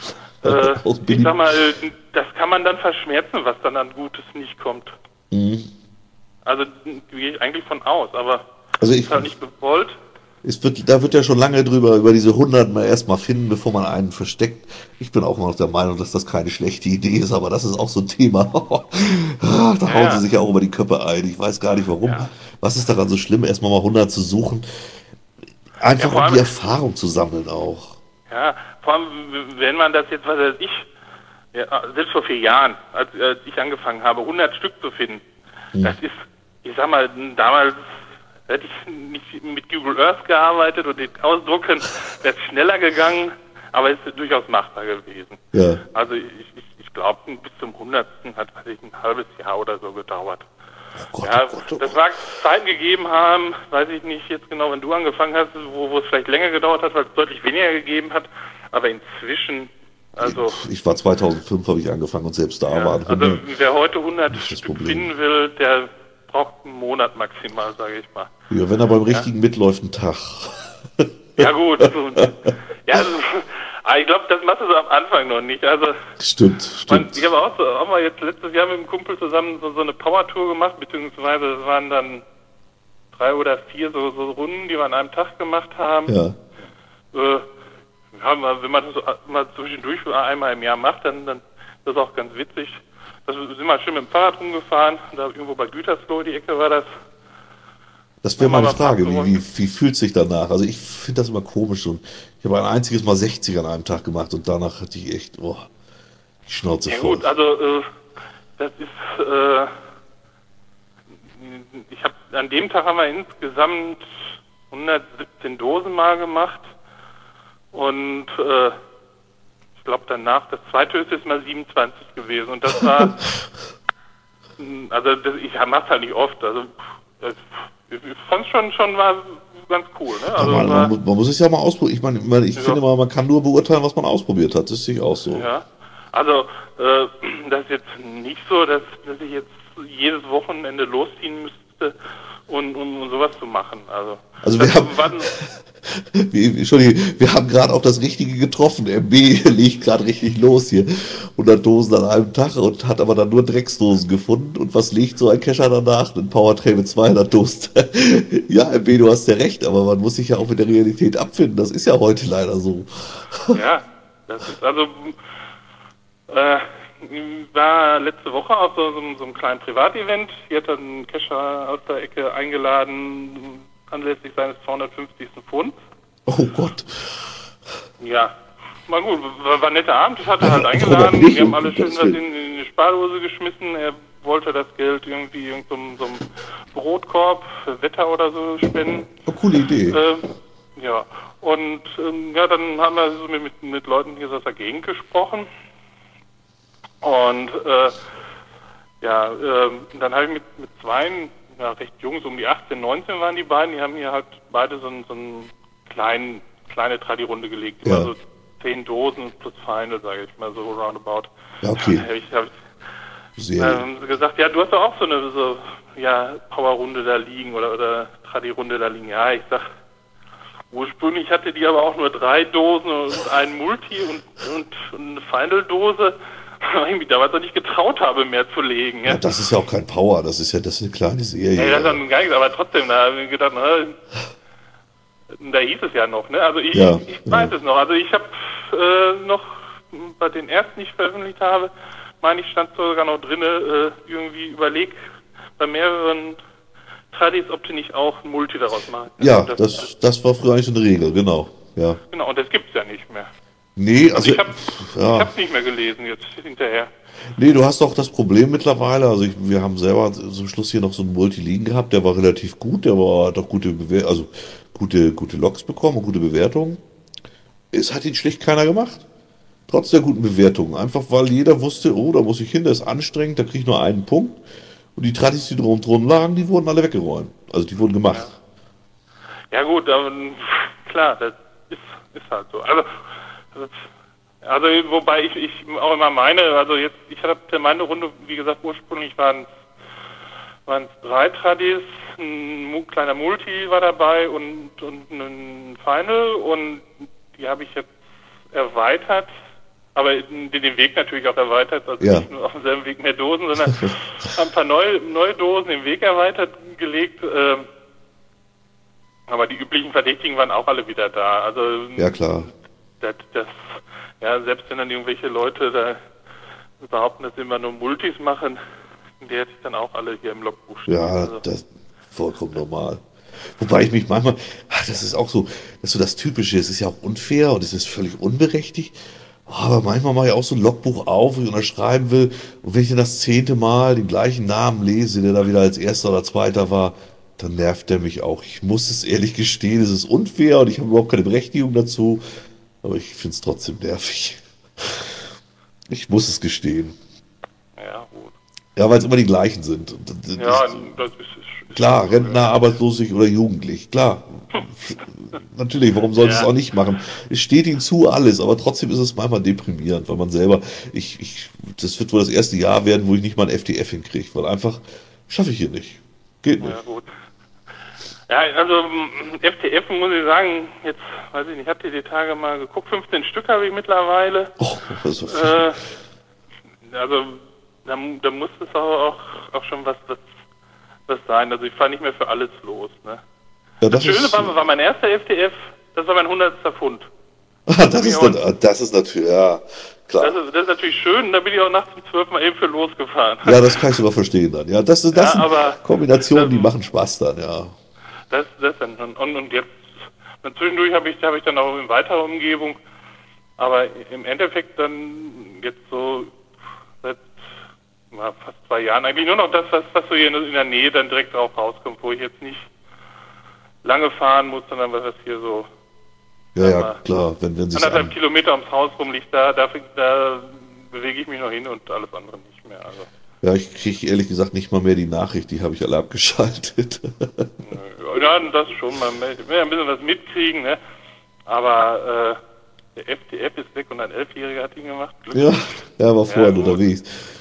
Ich sag mal, das kann man dann verschmerzen, was dann an Gutes nicht kommt. Mhm. Also gehe ich eigentlich von aus, aber Also ist halt nicht gewollt. Da wird ja schon lange über diese 100 mal erstmal finden, bevor man einen versteckt. Ich bin auch immer noch der Meinung, dass das keine schlechte Idee ist, aber das ist auch so ein Thema. Da hauen sie sich ja auch über die Köpfe ein. Ich weiß gar nicht warum. Ja. Was ist daran so schlimm, erstmal mal 100 zu suchen? Einfach vor um allem- die Erfahrung zu sammeln auch. Ja, vor allem, wenn man das jetzt, was weiß ich, ja, selbst vor 4 Jahren, als ich angefangen habe, 100 Stück zu finden, das ist, ich sag mal, damals hätte ich nicht mit Google Earth gearbeitet und den Ausdrucken, wäre es schneller gegangen, aber es ist durchaus machbar gewesen. Ja. Also ich glaube, bis zum 100. hat ein halbes Jahr oder so gedauert. Oh Gott, Ja, oh Gott, oh das Gott. mag Zeiten gegeben haben, weiß ich nicht jetzt genau, wenn du angefangen hast, wo es vielleicht länger gedauert hat, weil es deutlich weniger gegeben hat, aber inzwischen, also, Ich war 2005, habe ich angefangen und selbst da waren also 100. wer heute 100 Das ist das Stück Problem. finden will, der braucht einen Monat maximal, sage ich mal. Ja, wenn er beim richtigen mitläuft, einen Tag. Ja gut, ja, aber ich glaube, das machst du so am Anfang noch nicht, also Stimmt. ich habe auch mal jetzt letztes Jahr mit dem Kumpel zusammen so eine Powertour gemacht, beziehungsweise es waren dann 3 oder 4 so Runden, die wir an einem Tag gemacht haben. Ja. Wenn man das so mal zwischendurch einmal im Jahr macht, dann ist das auch ganz witzig. Da sind wir schön mit dem Fahrrad rumgefahren, da irgendwo bei Gütersloh, die Ecke war das. Das wäre meine Mal Frage, abgeräumt. wie fühlt sich danach? Also ich finde das immer komisch und ich habe ein einziges Mal 60 an einem Tag gemacht und danach hatte ich echt, die Schnauze Ja voll. gut, also das ist, an dem Tag haben wir insgesamt 117 Dosen mal gemacht und ich glaube danach, das zweithöchste ist mal 27 gewesen und das war, also ich mache es halt nicht oft, also ich fand es schon war ganz cool, ne? Also Aber man muss es ja mal ausprobieren. Ich finde mal, man kann nur beurteilen, was man ausprobiert hat. Das sehe ich auch so. ja, also das ist jetzt nicht so, dass ich jetzt jedes Wochenende losziehen müsste, um sowas zu machen. Also wir haben gerade auch das Richtige getroffen. MB legt gerade richtig los hier. 100 Dosen an einem Tag und hat aber dann nur Drecksdosen gefunden. Und was legt so ein Kescher danach? Ein Powertrail mit 200 Dosen. Ja, MB, du hast ja recht, aber man muss sich ja auch mit der Realität abfinden. Das ist ja heute leider so. ja, das ist also war letzte Woche auf so einem kleinen Privatevent. Hier hat ein Kescher aus der Ecke eingeladen, anlässlich seines 250. Pfunds. Oh Gott. Ja, mal gut, war ein netter Abend, ich hatte halt Warum eingeladen, nicht? wir haben alle schön Gottes was in Willen. die Spardose geschmissen, er wollte das Geld irgendwie so einem Brotkorb für Wetter oder so spenden. Oh, coole Idee. Ja, und dann haben wir so mit Leuten hier aus der Gegend gesprochen und Ja, dann habe ich mit zweien, ja, recht jung, so um die 18, 19 waren die beiden, die haben hier halt beide so einen kleine Tradi-Runde gelegt. Immer Ja. so 10 Dosen plus Final, sage ich mal, so roundabout. Ja, okay. Hab Sehr. haben sie gesagt, ja, du hast doch auch so eine Power-Runde da liegen oder Tradi-Runde da liegen. Ja, ich sag, ursprünglich hatte die aber auch nur 3 Dosen und einen Multi und eine Final-Dose, weil ich mich damals noch nicht getraut habe, mehr zu legen. Ja, Ja, das ist ja auch kein Power, das ist eine kleine Serie. das ist dann gar nichts, aber trotzdem, da habe ich gedacht, da hieß es ja noch, ne? Also ich weiß es noch. Also ich habe noch bei den ersten, die ich veröffentlicht habe, meine ich, stand sogar noch drinne, irgendwie überlegt bei mehreren Tradis, ob die nicht auch ein Multi daraus machen. Ja, das war früher eigentlich so eine Regel, genau. Ja. Genau, und das gibt's ja nicht mehr. Nee, Also also, ich hab's nicht mehr gelesen jetzt hinterher. nee, du hast doch das Problem mittlerweile, also wir haben selber zum Schluss hier noch so einen Multi liegen gehabt, der war relativ gut, hat auch gute Logs bekommen und gute Bewertungen. Es hat ihn schlicht keiner gemacht. Trotz der guten Bewertungen. Einfach weil jeder wusste, oh, da muss ich hin, das ist anstrengend, da kriege ich nur einen Punkt. Und die Tradis, die drum lagen, die wurden alle weggeräumt. Also die wurden gemacht. Ja gut, aber klar, das ist halt so. Also wobei ich auch immer meine, also jetzt, ich hatte meine Runde, wie gesagt, ursprünglich waren es 3 Tradis, ein kleiner Multi war dabei und ein Final und die habe ich jetzt erweitert, aber den Weg natürlich auch erweitert, also nicht nur auf demselben Weg mehr Dosen, sondern ein paar neue Dosen im Weg erweitert gelegt, aber die üblichen Verdächtigen waren auch alle wieder da. Also Ja, klar. Selbst wenn dann irgendwelche Leute da behaupten, dass sie immer nur Multis machen, die hätte ich dann auch alle hier im Logbuch stehen. Ja, Also, das ist vollkommen normal. Wobei ich mich manchmal, das ist auch so, das ist so das Typische, es ist ja auch unfair und es ist völlig unberechtigt. Aber manchmal mache ich auch so ein Logbuch auf, wo ich unterschreiben will. Und wenn ich dann das 10. Mal den gleichen Namen lese, der da wieder als erster oder zweiter war, dann nervt der mich auch. Ich muss es ehrlich gestehen, es ist unfair und ich habe überhaupt keine Berechtigung dazu. Aber ich finde es trotzdem nervig. Ich muss es gestehen. ja, gut. Ja, weil es immer die gleichen sind. Und Ja, das ist klar, schon so, Rentner, arbeitslos oder jugendlich, klar. Natürlich, warum soll es auch nicht machen? Es steht ihnen zu alles, aber trotzdem ist es manchmal deprimierend, weil man selber, das wird wohl das erste Jahr werden, wo ich nicht mal ein FTF hinkriege, weil einfach, schaffe ich hier nicht. Geht nicht. Ja, gut. Ja, also FTF muss ich sagen, jetzt, weiß ich nicht, habt ihr die Tage mal geguckt, 15 Stück habe ich mittlerweile. Oh, das ist so viel. Also da muss es auch schon was sein. Also ich fahre nicht mehr für alles los. Ne? Ja, Das Schöne war mein erster FTF, das war mein 100. Pfund. Das ist natürlich, ja, klar. Das ist natürlich schön, da bin ich auch nachts um 12 mal eben für losgefahren. Ja, das kann ich sogar verstehen dann. Ja, das sind aber Kombinationen, die machen Spaß dann, ja. Das dann. Und jetzt, zwischendurch habe ich dann auch in weiterer Umgebung, aber im Endeffekt dann jetzt so seit fast 2 Jahren eigentlich nur noch das, was so hier in der Nähe dann direkt drauf rauskommt, wo ich jetzt nicht lange fahren muss, sondern was hier so Ja, klar, wenn sie 1,5 Kilometer ums Haus rumliegt, da bewege ich mich noch hin und alles andere nicht mehr. Also. Ja, ich kriege ehrlich gesagt nicht mal mehr die Nachricht, die habe ich alle abgeschaltet. Ja, das schon, man will ja ein bisschen was mitkriegen, ne? Aber der FTF ist weg und ein 11-Jähriger hat ihn gemacht. Ja, er war vorhin unterwegs.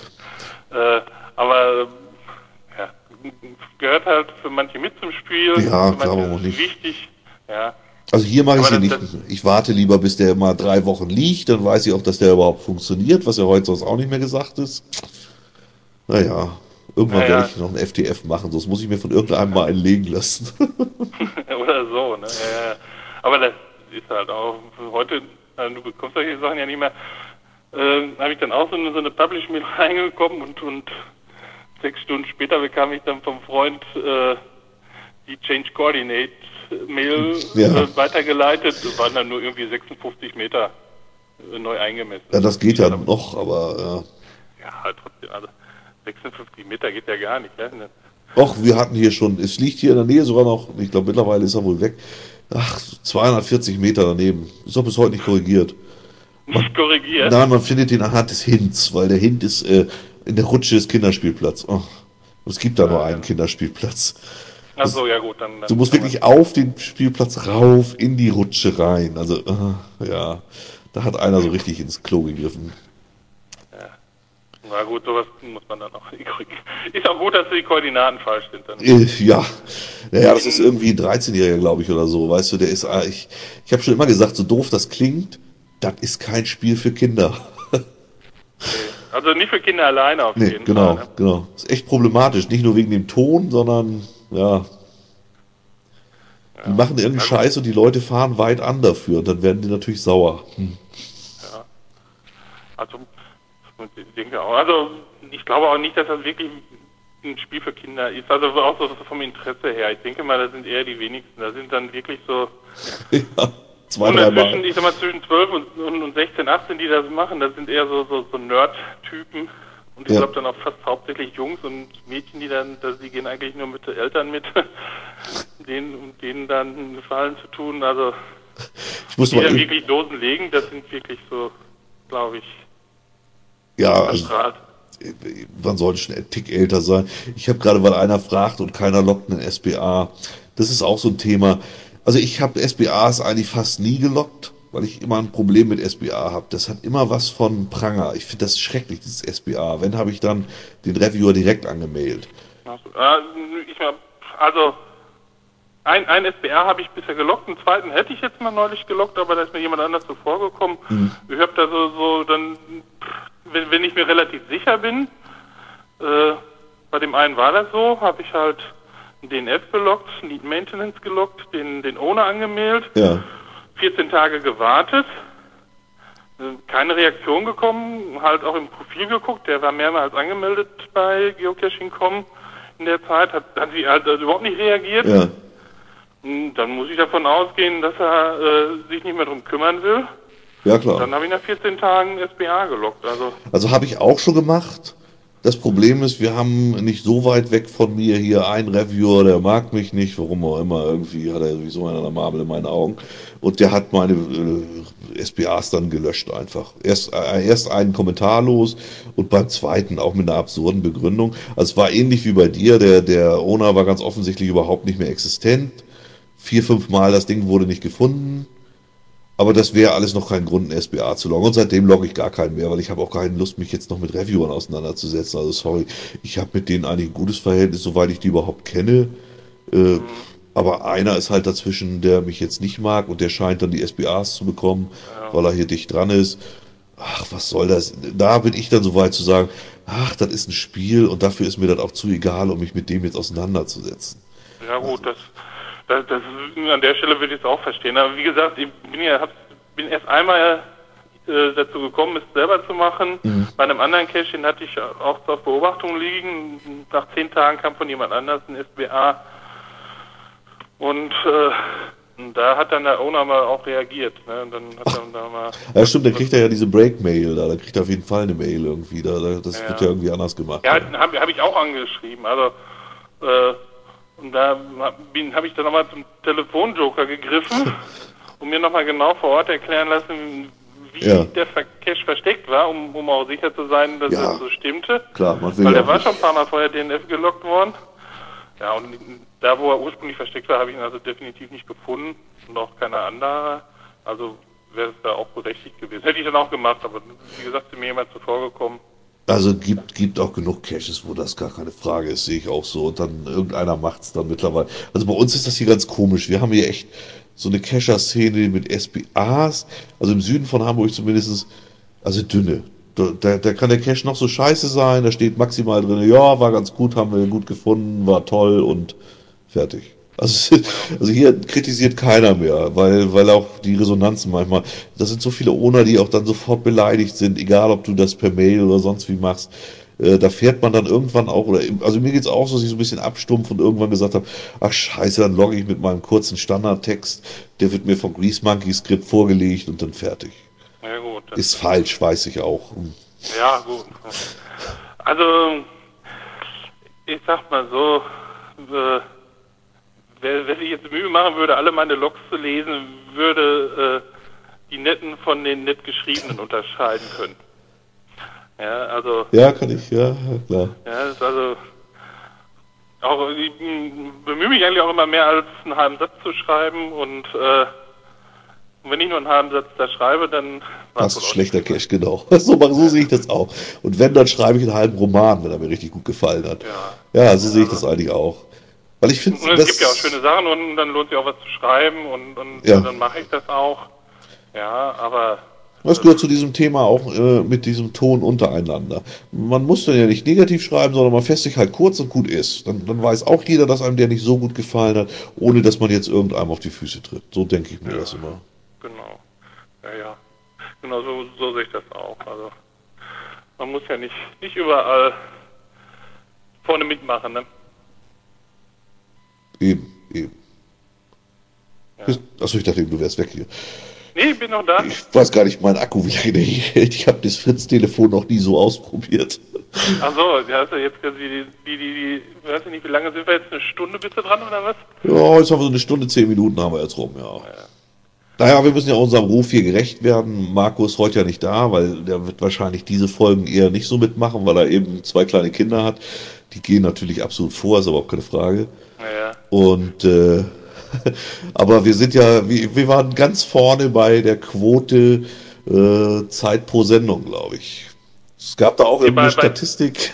Aber ja, gehört halt für manche mit zum Spiel. Ja, für klar, manche aber nicht. Wichtig, ja. Also hier mache ich Aber es nicht. Ich warte lieber, bis der mal 3 Wochen liegt, dann weiß ich auch, dass der überhaupt funktioniert, was ja heute sonst auch nicht mehr gesagt ist. Naja, irgendwann werde ich noch ein FTF machen, sonst muss ich mir von irgendeinem mal einen legen lassen. Oder so, ne? Ja. Aber das ist halt auch heute, du bekommst solche Sachen ja nicht mehr. Habe ich dann auch so eine Publish-Mail reingekommen und 6 Stunden später bekam ich dann vom Freund die Change Coordinate Mail weitergeleitet. Das waren dann nur irgendwie 56 Meter neu eingemessen. Ja, das geht ja noch, aber ja, halt trotzdem, also 56 Meter geht ja gar nicht. Ne? Och, wir hatten hier schon, es liegt hier in der Nähe sogar noch, ich glaube mittlerweile ist er wohl weg, 240 Meter daneben. Ist doch bis heute nicht korrigiert. Nicht korrigiert? Nein, man findet den anhand des Hints, weil der Hint ist In der Rutsche ist Kinderspielplatz. Oh. Und es gibt da nur einen Kinderspielplatz. Ach so, ja gut, dann Du musst wirklich auf den Spielplatz rauf in die Rutsche rein. Also, ja, da hat einer so richtig ins Klo gegriffen. Ja. Na gut, sowas muss man dann auch hinkriegen. Ist auch gut, dass die Koordinaten falsch sind. Dann. Ja, naja, das ist irgendwie ein 13-Jähriger, glaube ich, oder so. Weißt du, der ist, ich habe schon immer gesagt, so doof das klingt, das ist kein Spiel für Kinder. Also nicht für Kinder alleine auf jeden genau, Fall. Ne? Genau. Ist echt problematisch. Nicht nur wegen dem Ton, sondern, ja. Die machen irgendeinen Scheiß und die Leute fahren weit an dafür. Und dann werden die natürlich sauer. Ja. Also, ich denke auch. Also, ich glaube auch nicht, dass das wirklich ein Spiel für Kinder ist. Also auch so vom Interesse her. Ich denke mal, das sind eher die wenigsten. Da sind dann wirklich so... Ja. 2, 3 Mal. Ich sag mal, zwischen 12 und 16, 18, die das machen, das sind eher so Nerd-Typen. Und ich glaube dann auch fast hauptsächlich Jungs und Mädchen, die gehen eigentlich nur mit den Eltern mit, denen dann einen Gefallen zu tun. Also, die dann wirklich Dosen legen, das sind wirklich so, glaube ich, verstrahlt. Man sollte schon ein Tick älter sein. Ich habe gerade, weil einer fragt und keiner lockt einen SBA. Das ist auch so ein Thema. Also ich habe SBAs eigentlich fast nie gelockt, weil ich immer ein Problem mit SBA habe. Das hat immer was von Pranger. Ich finde das schrecklich, dieses SBA. Wenn, habe ich dann den Reviewer direkt angemailt. Also, ein SBA habe ich bisher gelockt, einen zweiten hätte ich jetzt mal neulich gelockt, aber da ist mir jemand anders zuvor gekommen. Ich habe da so dann, wenn ich mir relativ sicher bin, bei dem einen war das so, habe ich halt DNF gelockt, Need Maintenance gelockt, den Owner angemeldet, 14 Tage gewartet, keine Reaktion gekommen, halt auch im Profil geguckt, der war mehrmals angemeldet bei Geocaching.com in der Zeit, hat sie halt überhaupt nicht reagiert. Ja. Und dann muss ich davon ausgehen, dass er sich nicht mehr drum kümmern will. Ja, klar. Und dann habe ich nach 14 Tagen SBA gelockt. Also habe ich auch schon gemacht. Das Problem ist, wir haben nicht so weit weg von mir hier einen Reviewer, der mag mich nicht, warum auch immer, irgendwie hat er sowieso eine Marmel in meinen Augen. Und der hat meine SBAs dann gelöscht einfach. Erst einen Kommentar los und beim zweiten auch mit einer absurden Begründung. Also es war ähnlich wie bei dir, der Owner war ganz offensichtlich überhaupt nicht mehr existent. 4, 5 Mal das Ding wurde nicht gefunden. Aber das wäre alles noch kein Grund, einen SBA zu loggen. Und seitdem logge ich gar keinen mehr, weil ich habe auch keine Lust, mich jetzt noch mit Reviewern auseinanderzusetzen. Also sorry, ich habe mit denen eigentlich ein gutes Verhältnis, soweit ich die überhaupt kenne. Aber einer ist halt dazwischen, der mich jetzt nicht mag und der scheint dann die SBAs zu bekommen, weil er hier dicht dran ist. Ach, was soll das? Da bin ich dann so weit zu sagen, ach, das ist ein Spiel und dafür ist mir das auch zu egal, um mich mit dem jetzt auseinanderzusetzen. Ja gut, das an der Stelle würde ich es auch verstehen. Aber wie gesagt, ich bin erst einmal dazu gekommen, es selber zu machen. Bei einem anderen Cache, den hatte ich auch auf Beobachtung liegen. Nach 10 Tagen kam von jemand anders ein SBA. Und da hat dann der Owner mal auch reagiert. Ne? Und dann hat er da mal... Ja stimmt, dann kriegt er ja diese Break-Mail da. Da kriegt er auf jeden Fall eine Mail irgendwie. Das wird ja irgendwie anders gemacht. Ja, hab ich auch angeschrieben. Also... Und da habe ich dann nochmal zum Telefonjoker gegriffen und mir nochmal genau vor Ort erklären lassen, wie der Cache versteckt war, um auch sicher zu sein, dass das so stimmte. Klar, weil der war schon ein paar Mal vorher DNF gelockt worden. Ja, und da, wo er ursprünglich versteckt war, habe ich ihn also definitiv nicht gefunden und auch keine andere. Also wäre es da auch berechtigt gewesen. Hätte ich dann auch gemacht, aber wie gesagt, ist mir jemand zuvor gekommen. Also gibt auch genug Caches, wo das gar keine Frage ist, sehe ich auch so. Und dann irgendeiner macht's dann mittlerweile. Also bei uns ist das hier ganz komisch. Wir haben hier echt so eine Cacher-Szene mit SBAs, also im Süden von Hamburg zumindest, also dünne. Da kann der Cache noch so scheiße sein, da steht maximal drin, ja, war ganz gut, haben wir gut gefunden, war toll und fertig. Also hier kritisiert keiner mehr, weil auch die Resonanzen manchmal, das sind so viele Owner, die auch dann sofort beleidigt sind, egal ob du das per Mail oder sonst wie machst. Da fährt man dann irgendwann auch, also mir geht's auch so, dass ich so ein bisschen abstumpf und irgendwann gesagt habe, ach scheiße, dann logge ich mit meinem kurzen Standardtext, der wird mir vom Grease Monkey Skript vorgelegt und dann fertig. Ja, gut. Ist falsch, weiß ich auch. Ja, gut. Also, ich sag mal so, wer sich jetzt Mühe machen würde, alle meine Logs zu lesen, würde die netten von den nett geschriebenen unterscheiden können. Ja, also, Ja, kann ich, ja, klar. ja, das ist also, auch, ich bemühe mich eigentlich auch immer mehr als einen halben Satz zu schreiben und wenn ich nur einen halben Satz da schreibe, dann war es Das wohl ist auch schlechter nichts mehr. Cash, genau. So sehe ich das auch. Und wenn, dann schreibe ich einen halben Roman, wenn er mir richtig gut gefallen hat. Ja, Ja, so sehe ich also, das eigentlich auch. Weil ich finde, und es gibt ja auch schöne Sachen und dann lohnt sich auch was zu schreiben und ja, dann mache ich das auch. Ja, aber das gehört zu diesem Thema auch mit diesem Ton untereinander. Man muss dann ja nicht negativ schreiben, sondern man fässt sich halt kurz und gut ist. Dann weiß auch jeder, dass einem der nicht so gut gefallen hat, ohne dass man jetzt irgendeinem auf die Füße tritt. So denke ich mir ja, das immer. genau. Ja, ja. Genau, so sehe ich das auch. Also man muss ja nicht überall vorne mitmachen, ne? Eben, eben. Ja. Achso, ich dachte, du wärst weg hier. Nee, ich bin noch da. Ich weiß gar nicht, mein Akku, wie lange der hier hält. Ich habe das Fritz-Telefon noch nie so ausprobiert. Ach so, ja, hast du jetzt weiß ich nicht, wie lange sind wir jetzt? Eine Stunde bist du dran oder was? Ja, jetzt haben wir so eine Stunde, 10 Minuten haben wir jetzt rum, ja. Naja, wir müssen ja unserem Ruf hier gerecht werden. Marco ist heute ja nicht da, weil der wird wahrscheinlich diese Folgen eher nicht so mitmachen, weil er eben 2 kleine Kinder hat. Die gehen natürlich absolut vor, ist aber auch keine Frage. Naja. Und aber wir sind ja, wir waren ganz vorne bei der Quote Zeit pro Sendung, glaube ich. Es gab da auch Nee, irgendeine bei Statistik.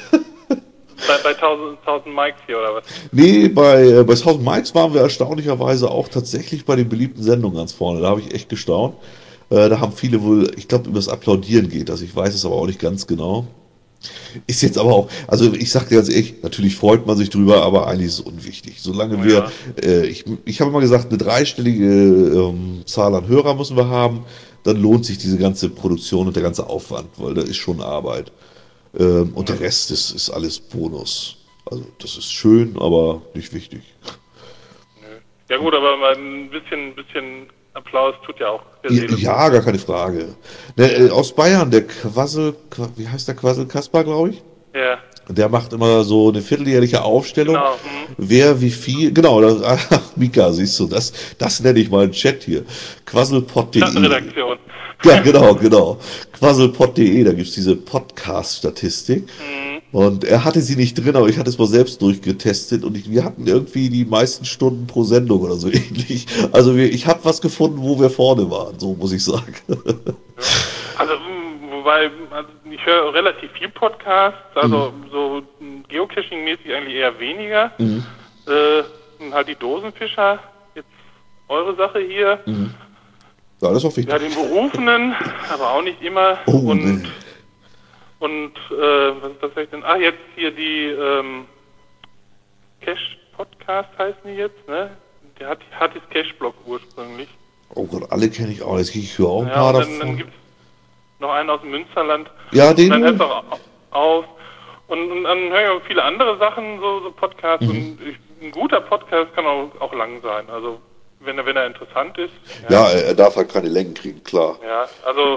1000 Mikes hier oder was? Nee, bei Thousand Mikes waren wir erstaunlicherweise auch tatsächlich bei den beliebten Sendungen ganz vorne. Da habe ich echt gestaunt. Da haben viele wohl, ich glaube, über das Applaudieren geht das. Ich weiß es aber auch nicht ganz genau. Ist jetzt aber auch, also ich sag dir ganz ehrlich, natürlich freut man sich drüber, aber eigentlich ist es unwichtig. Solange wir, Ja. ich habe immer gesagt, eine dreistellige Zahl an Hörer müssen wir haben, dann lohnt sich diese ganze Produktion und der ganze Aufwand, weil da ist schon Arbeit. Und der Rest ist alles Bonus. Also das ist schön, aber nicht wichtig. Nö. Ja gut, aber mal ein bisschen Applaus tut ja auch der Ja, Seele ja, gar keine Frage. Ne, aus Bayern, der wie heißt der Quassel Kaspar, glaube ich? gut. Ja, Der macht immer so eine vierteljährliche Aufstellung, genau. wer wie viel, genau, ach, Mika, siehst du, das nenne ich mal einen Chat hier. Quasselpod.de. Stadtredaktion. Ja, genau. Quasselpod.de, da gibt's diese Podcast-Statistik. Und er hatte sie nicht drin, aber ich hatte es mal selbst durchgetestet und wir hatten irgendwie die meisten Stunden pro Sendung oder so ähnlich. Also ich habe was gefunden, wo wir vorne waren, so muss ich sagen. Also, wobei, also ich höre relativ viel Podcasts, also so Geocaching-mäßig eigentlich eher weniger. Und halt die Dosenfischer, jetzt eure Sache hier. Ja, das ist auch wichtig. Ja, den Berufenen, aber auch nicht immer. Oh, und nee. was soll ich denn? Ah, jetzt hier die Cache-Podcast heißen die jetzt, ne? Der hat das Cache-Blog ursprünglich. Oh Gott, alle kenne ich auch. Jetzt ich höre auch ein Ja, paar und dann davon. gibt es noch einen aus dem Münsterland. Ja, Und dann hört den. es auch auf. Und dann höre ich auch viele andere Sachen, so Podcasts. Und ein guter Podcast kann auch lang sein. Also wenn er interessant ist. Ja, er darf halt keine Längen kriegen, klar. Ja, also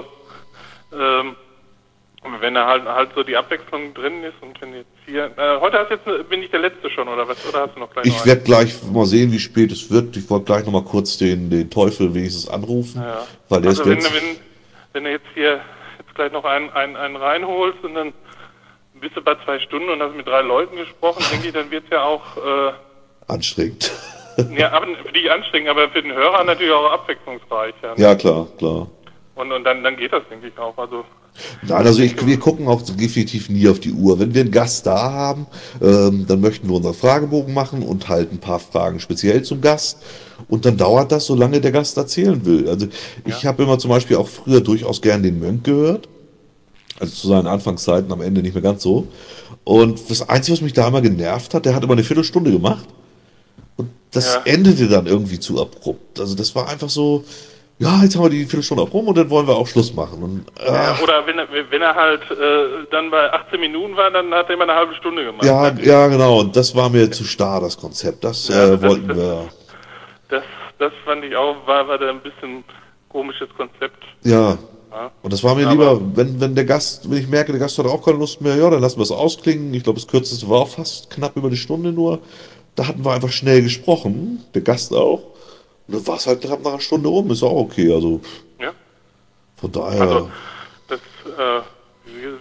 wenn er halt so die Abwechslung drin ist und wenn jetzt hier heute bin ich der Letzte schon oder was? Oder hast du noch gleich noch Ich einen? werde gleich mal sehen, wie spät es wird. Ich wollte gleich noch mal kurz den Teufel wenigstens anrufen, Ja. weil der Also ist jetzt. wenn du jetzt hier gleich noch einen reinholst und dann bist du bei 2 Stunden und hast mit 3 Leuten gesprochen, denke ich, dann wird es ja auch Anstrengend. ja, aber für dich anstrengend, aber für den Hörer natürlich auch abwechslungsreich. Ja. Ja, klar. Und dann geht das, denke ich, auch. Also Nein, also wir gucken auch definitiv nie auf die Uhr. Wenn wir einen Gast da haben, dann möchten wir unseren Fragebogen machen und halt ein paar Fragen speziell zum Gast. Und dann dauert das, solange der Gast erzählen will. Also ich habe immer zum Beispiel auch früher durchaus gern den Mönch gehört. Also zu seinen Anfangszeiten, am Ende nicht mehr ganz so. Und das Einzige, was mich da immer genervt hat, der hat immer eine Viertelstunde gemacht. Und das endete dann irgendwie zu abrupt. Also das war einfach so, ja, jetzt haben wir die Viertelstunde auch rum und dann wollen wir auch Schluss machen. Und, ja, oder wenn er halt dann bei 18 Minuten war, dann hat er immer eine halbe Stunde gemacht. ja, Ne? ja, genau. Und das war mir zu starr, das Konzept. Das wollten wir. Das fand ich auch, war da ein bisschen komisches Konzept. Ja. Ja. Und das war mir lieber, wenn der Gast, wenn ich merke, der Gast hat auch keine Lust mehr, ja, dann lassen wir es ausklingen. Ich glaube, das kürzeste war auch fast knapp über eine Stunde nur. Da hatten wir einfach schnell gesprochen, der Gast auch. Und dann war es halt knapp nach einer Stunde rum, ist auch okay. Also Ja. von daher. Also das,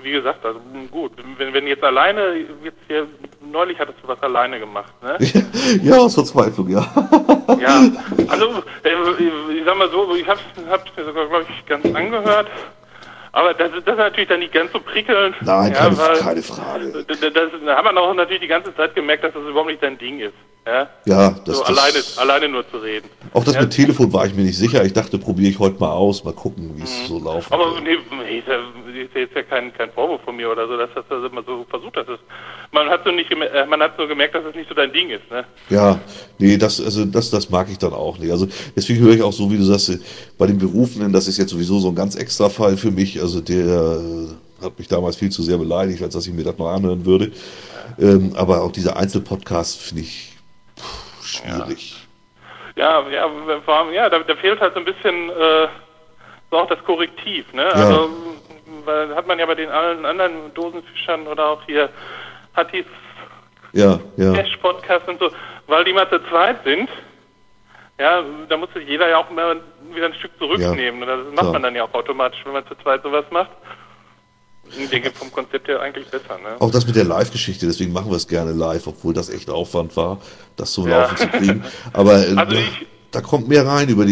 wie gesagt, also gut, wenn jetzt alleine, jetzt hier, neulich hattest du was alleine gemacht, ne? Ja, aus Verzweiflung, ja. Ja, also ich sag mal so, ich hab's mir sogar, glaube ich, ganz angehört, aber das ist natürlich dann nicht ganz so prickelnd. Nein, ja, keine Frage. Da hat man auch natürlich die ganze Zeit gemerkt, dass das überhaupt nicht dein Ding ist. Ja, Ja, so alleine nur zu reden. Auch das mit Telefon war ich mir nicht sicher. Ich dachte, probiere ich heute mal aus, mal gucken, wie es so laufen Aber wird. nee, ist ja jetzt ja kein Vorwurf von mir oder so, dass das immer so versucht hast. Man hat so gemerkt, dass es nicht so dein Ding ist, ne? Ja, nee, das mag ich dann auch nicht. Also deswegen höre ich auch so, wie du sagst, bei den Berufenen, das ist jetzt sowieso so ein ganz extra Fall für mich. Also der hat mich damals viel zu sehr beleidigt, als dass ich mir das noch anhören würde. Aber auch diese Einzelpodcasts finde ich schwierig. Ja, vor allem, da fehlt halt so ein bisschen so auch das Korrektiv, ne? Ja. Also weil hat man ja bei den allen anderen Dosenfischern oder auch hier Hattis Ja. Cash-Podcasts und so, weil die mal zu zweit sind, ja, da muss sich jeder ja auch mal wieder ein Stück zurücknehmen. Ja, das macht man dann ja auch automatisch, wenn man zu zweit sowas macht. Ich denke, vom Konzept her eigentlich besser, ne? Auch das mit der Live-Geschichte, deswegen machen wir es gerne live, obwohl das echt Aufwand war, das zum Laufen zu kriegen. Aber Also da kommt mehr rein, über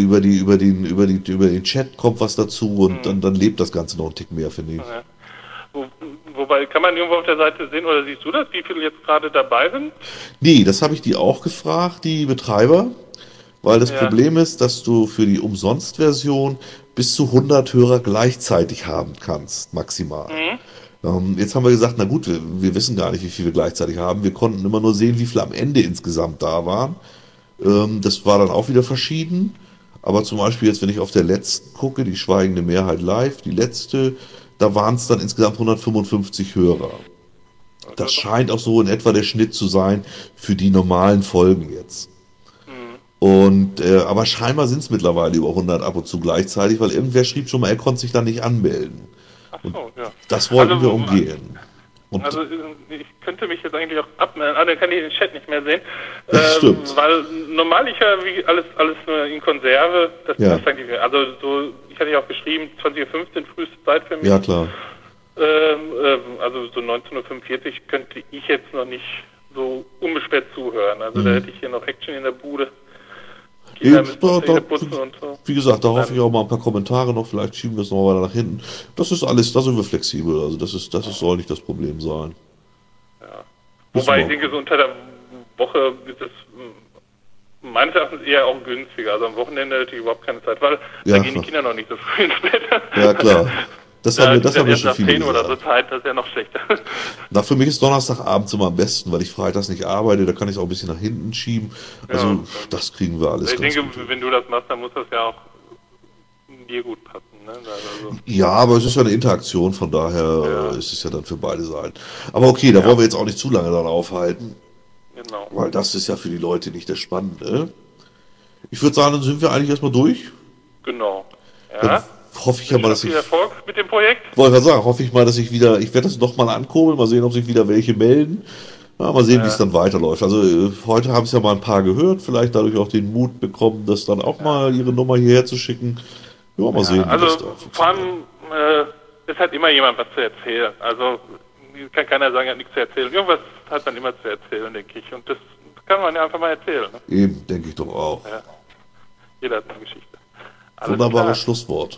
den Chat kommt was dazu und dann lebt das Ganze noch einen Tick mehr, finde ich. Ja. Wobei, kann man irgendwo auf der Seite sehen, oder siehst du das, wie viele jetzt gerade dabei sind? Nee, das habe ich die auch gefragt, die Betreiber, weil das Problem ist, dass du für die Umsonstversion bis zu 100 Hörer gleichzeitig haben kannst, maximal. Jetzt haben wir gesagt, na gut, wir wissen gar nicht, wie viel wir gleichzeitig haben. Wir konnten immer nur sehen, wie viele am Ende insgesamt da waren. Das war dann auch wieder verschieden. Aber zum Beispiel jetzt, wenn ich auf der letzten gucke, die Schweigende Mehrheit live, die letzte, da waren es dann insgesamt 155 Hörer. Das scheint auch so in etwa der Schnitt zu sein für die normalen Folgen jetzt. Und aber scheinbar sind es mittlerweile über 100 ab und zu gleichzeitig, weil irgendwer schrieb schon mal, er konnte sich da nicht anmelden. Ach so, ja. Das wollten wir umgehen. Und also ich könnte mich jetzt eigentlich auch abmelden, dann kann ich den Chat nicht mehr sehen. Stimmt. Weil normal ich ja wie alles in Konserve, das passt eigentlich. Also so, ich hatte ja auch geschrieben, 20:15 Uhr früheste Zeit für mich. Ja, klar. Also so 19:45 Uhr könnte ich jetzt noch nicht so unbeschwert zuhören. Also da hätte ich hier noch Action in der Bude. Putzen und so. Wie gesagt, da hoffe ich auch mal ein paar Kommentare noch, vielleicht schieben wir es noch weiter nach hinten. Das ist alles, da sind wir flexibel, also das soll nicht das Problem sein. Ja. Wobei ich denke, so unter der Woche ist es meines Erachtens eher auch günstiger. Also am Wochenende hätte ich überhaupt keine Zeit, weil da gehen die Kinder noch nicht so früh ins Bett. Ja, klar. Das haben wir schon viele gesagt. Oder so Zeit, das ist ja noch schlechter. Na, für mich ist Donnerstagabend immer am besten, weil ich freitags nicht arbeite, da kann ich es auch ein bisschen nach hinten schieben. Also das kriegen wir alles. Ich denke, wenn du das machst, dann muss das ja auch dir gut passen. Ne? Also, ja, aber es ist ja eine Interaktion, von daher ist es ja dann für beide Seiten. Aber okay, da wollen wir jetzt auch nicht zu lange dran aufhalten. Genau. Weil das ist ja für die Leute nicht das Spannende. Ich würde sagen, dann sind wir eigentlich erstmal durch. Genau. Ja. Dann hoffe ich ja mal, dass viel Erfolg mit dem Projekt. Wollte ich sagen, hoffe ich mal, dass ich werde das nochmal ankurbeln, mal sehen, ob sich wieder welche melden. Ja, mal sehen, wie es dann weiterläuft. Also heute haben es ja mal ein paar gehört, vielleicht dadurch auch den Mut bekommen, das dann auch mal ihre Nummer hierher zu schicken. Ja, mal sehen, wie das da funktioniert. Vor allem, es hat immer jemand was zu erzählen. Also kann keiner sagen, er hat nichts zu erzählen. Irgendwas hat man immer zu erzählen, denke ich. Und das kann man ja einfach mal erzählen. Ne? Eben, denke ich doch auch. Ja. Jeder hat eine Geschichte. Wunderbares Schlusswort.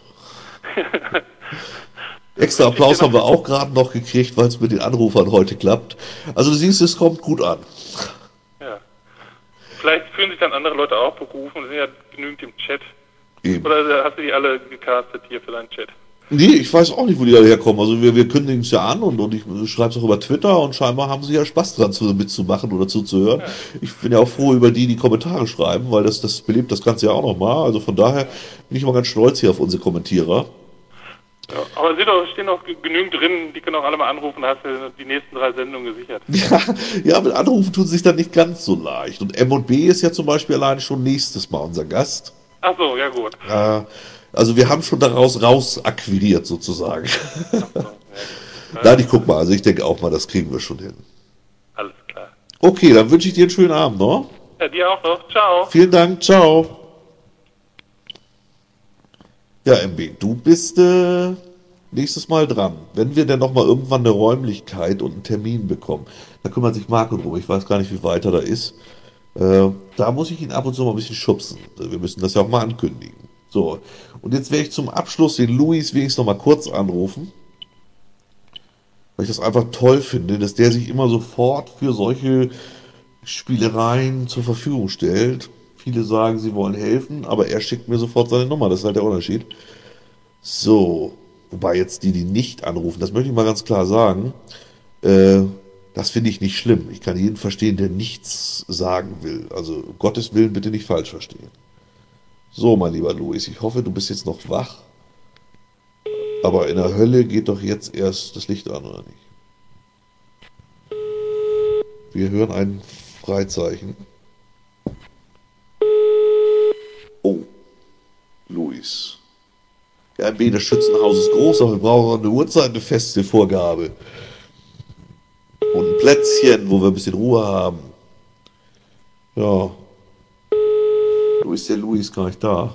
Extra Applaus haben wir auch gerade noch gekriegt, weil es mit den Anrufern heute klappt. Also du siehst, es kommt gut an. Ja. Vielleicht fühlen sich dann andere Leute auch berufen, sind ja genügend im Chat. Eben. Oder hast du die alle gecastet hier für deinen Chat? Nee, ich weiß auch nicht, wo die alle herkommen. Also wir kündigen es ja an und ich schreibe es auch über Twitter und scheinbar haben sie ja Spaß dran mitzumachen oder zuzuhören. Ja. Ich bin ja auch froh über die Kommentare schreiben, weil das belebt das Ganze ja auch nochmal. Also von daher bin ich immer ganz stolz hier auf unsere Kommentierer. Ja, aber stehen noch genügend drin, die können auch alle mal anrufen, da hast du die nächsten 3 Sendungen gesichert. Ja, mit Anrufen tun sich dann nicht ganz so leicht. Und M&B ist ja zum Beispiel allein schon nächstes Mal unser Gast. Ach so, ja gut. Also wir haben schon daraus raus akquiriert sozusagen. Ach so, ja. Nein, ich guck mal, also ich denke auch mal, das kriegen wir schon hin. Alles klar. Okay, dann wünsche ich dir einen schönen Abend, ne? Ja, dir auch noch. Ciao. Vielen Dank, ciao. Ja, MB, du bist nächstes Mal dran. Wenn wir denn nochmal irgendwann eine Räumlichkeit und einen Termin bekommen, da kümmert sich Marco drum. Ich weiß gar nicht, wie weit er da ist. Da muss ich ihn ab und zu mal ein bisschen schubsen. Wir müssen das ja auch mal ankündigen. So, und jetzt werde ich zum Abschluss den Luis wenigstens noch mal kurz anrufen, weil ich das einfach toll finde, dass der sich immer sofort für solche Spielereien zur Verfügung stellt. Viele sagen, sie wollen helfen, aber er schickt mir sofort seine Nummer. Das ist halt der Unterschied. So, wobei jetzt die nicht anrufen, das möchte ich mal ganz klar sagen. Äh, Das finde ich nicht schlimm. Ich kann jeden verstehen, der nichts sagen will. Also um Gottes Willen bitte nicht falsch verstehen. So, mein lieber Luis, ich hoffe, du bist jetzt noch wach. Aber in der Hölle geht doch jetzt erst das Licht an, oder nicht? Wir hören ein Freizeichen. Oh, Luis. Ja, MB, das Schützenhaus ist groß, aber wir brauchen eine Uhrzeit, eine feste Vorgabe. Und ein Plätzchen, wo wir ein bisschen Ruhe haben. Ja, wo ist der Luis gar nicht da?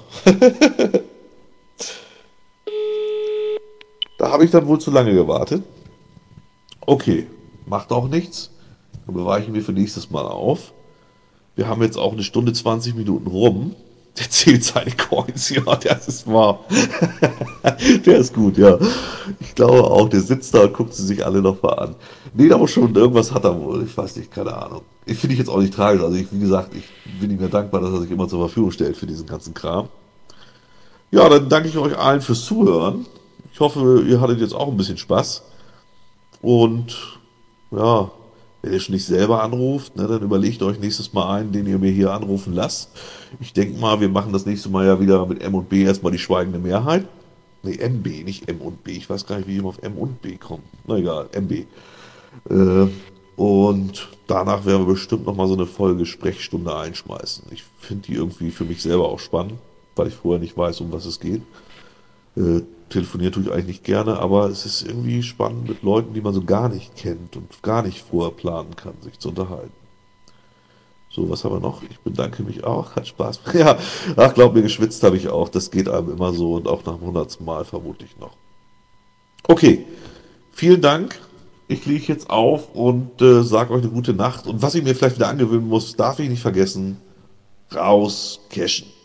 Da habe ich dann wohl zu lange gewartet. Okay, macht auch nichts. Dann bewahre ich ihn mir für nächstes Mal auf. Wir haben jetzt auch eine Stunde 20 Minuten rum. Der zählt seine Coins. Ja, das ist wahr. Der ist gut, ja. Ich glaube auch, der sitzt da und guckt sie sich alle noch mal an. Nee, aber schon irgendwas hat er wohl. Ich weiß nicht, keine Ahnung. Ich finde ich jetzt auch nicht tragisch. Also wie gesagt, ich bin ihm ja dankbar, dass er sich immer zur Verfügung stellt für diesen ganzen Kram. Ja, dann danke ich euch allen fürs Zuhören. Ich hoffe, ihr hattet jetzt auch ein bisschen Spaß. Und ja, wenn ihr schon nicht selber anruft, ne, dann überlegt euch nächstes Mal einen, den ihr mir hier anrufen lasst. Ich denke mal, wir machen das nächste Mal ja wieder mit M und B erstmal die schweigende Mehrheit. Nee, MB, nicht M und B. Ich weiß gar nicht, wie ich immer auf M und B komme. Na egal, MB. Äh, und danach werden wir bestimmt nochmal so eine Folge Sprechstunde einschmeißen. Ich finde die irgendwie für mich selber auch spannend, weil ich vorher nicht weiß, um was es geht. Telefonieren tue ich eigentlich nicht gerne, aber es ist irgendwie spannend mit Leuten, die man so gar nicht kennt und gar nicht vorher planen kann, sich zu unterhalten. So, was haben wir noch? Ich bedanke mich auch, hat Spaß. Ja, ach, glaub mir, geschwitzt habe ich auch. Das geht einem immer so und auch nach dem 100. Mal vermutlich noch. Okay, vielen Dank. Ich lege jetzt auf und sage euch eine gute Nacht. Und was ich mir vielleicht wieder angewöhnen muss, darf ich nicht vergessen, raus cashen.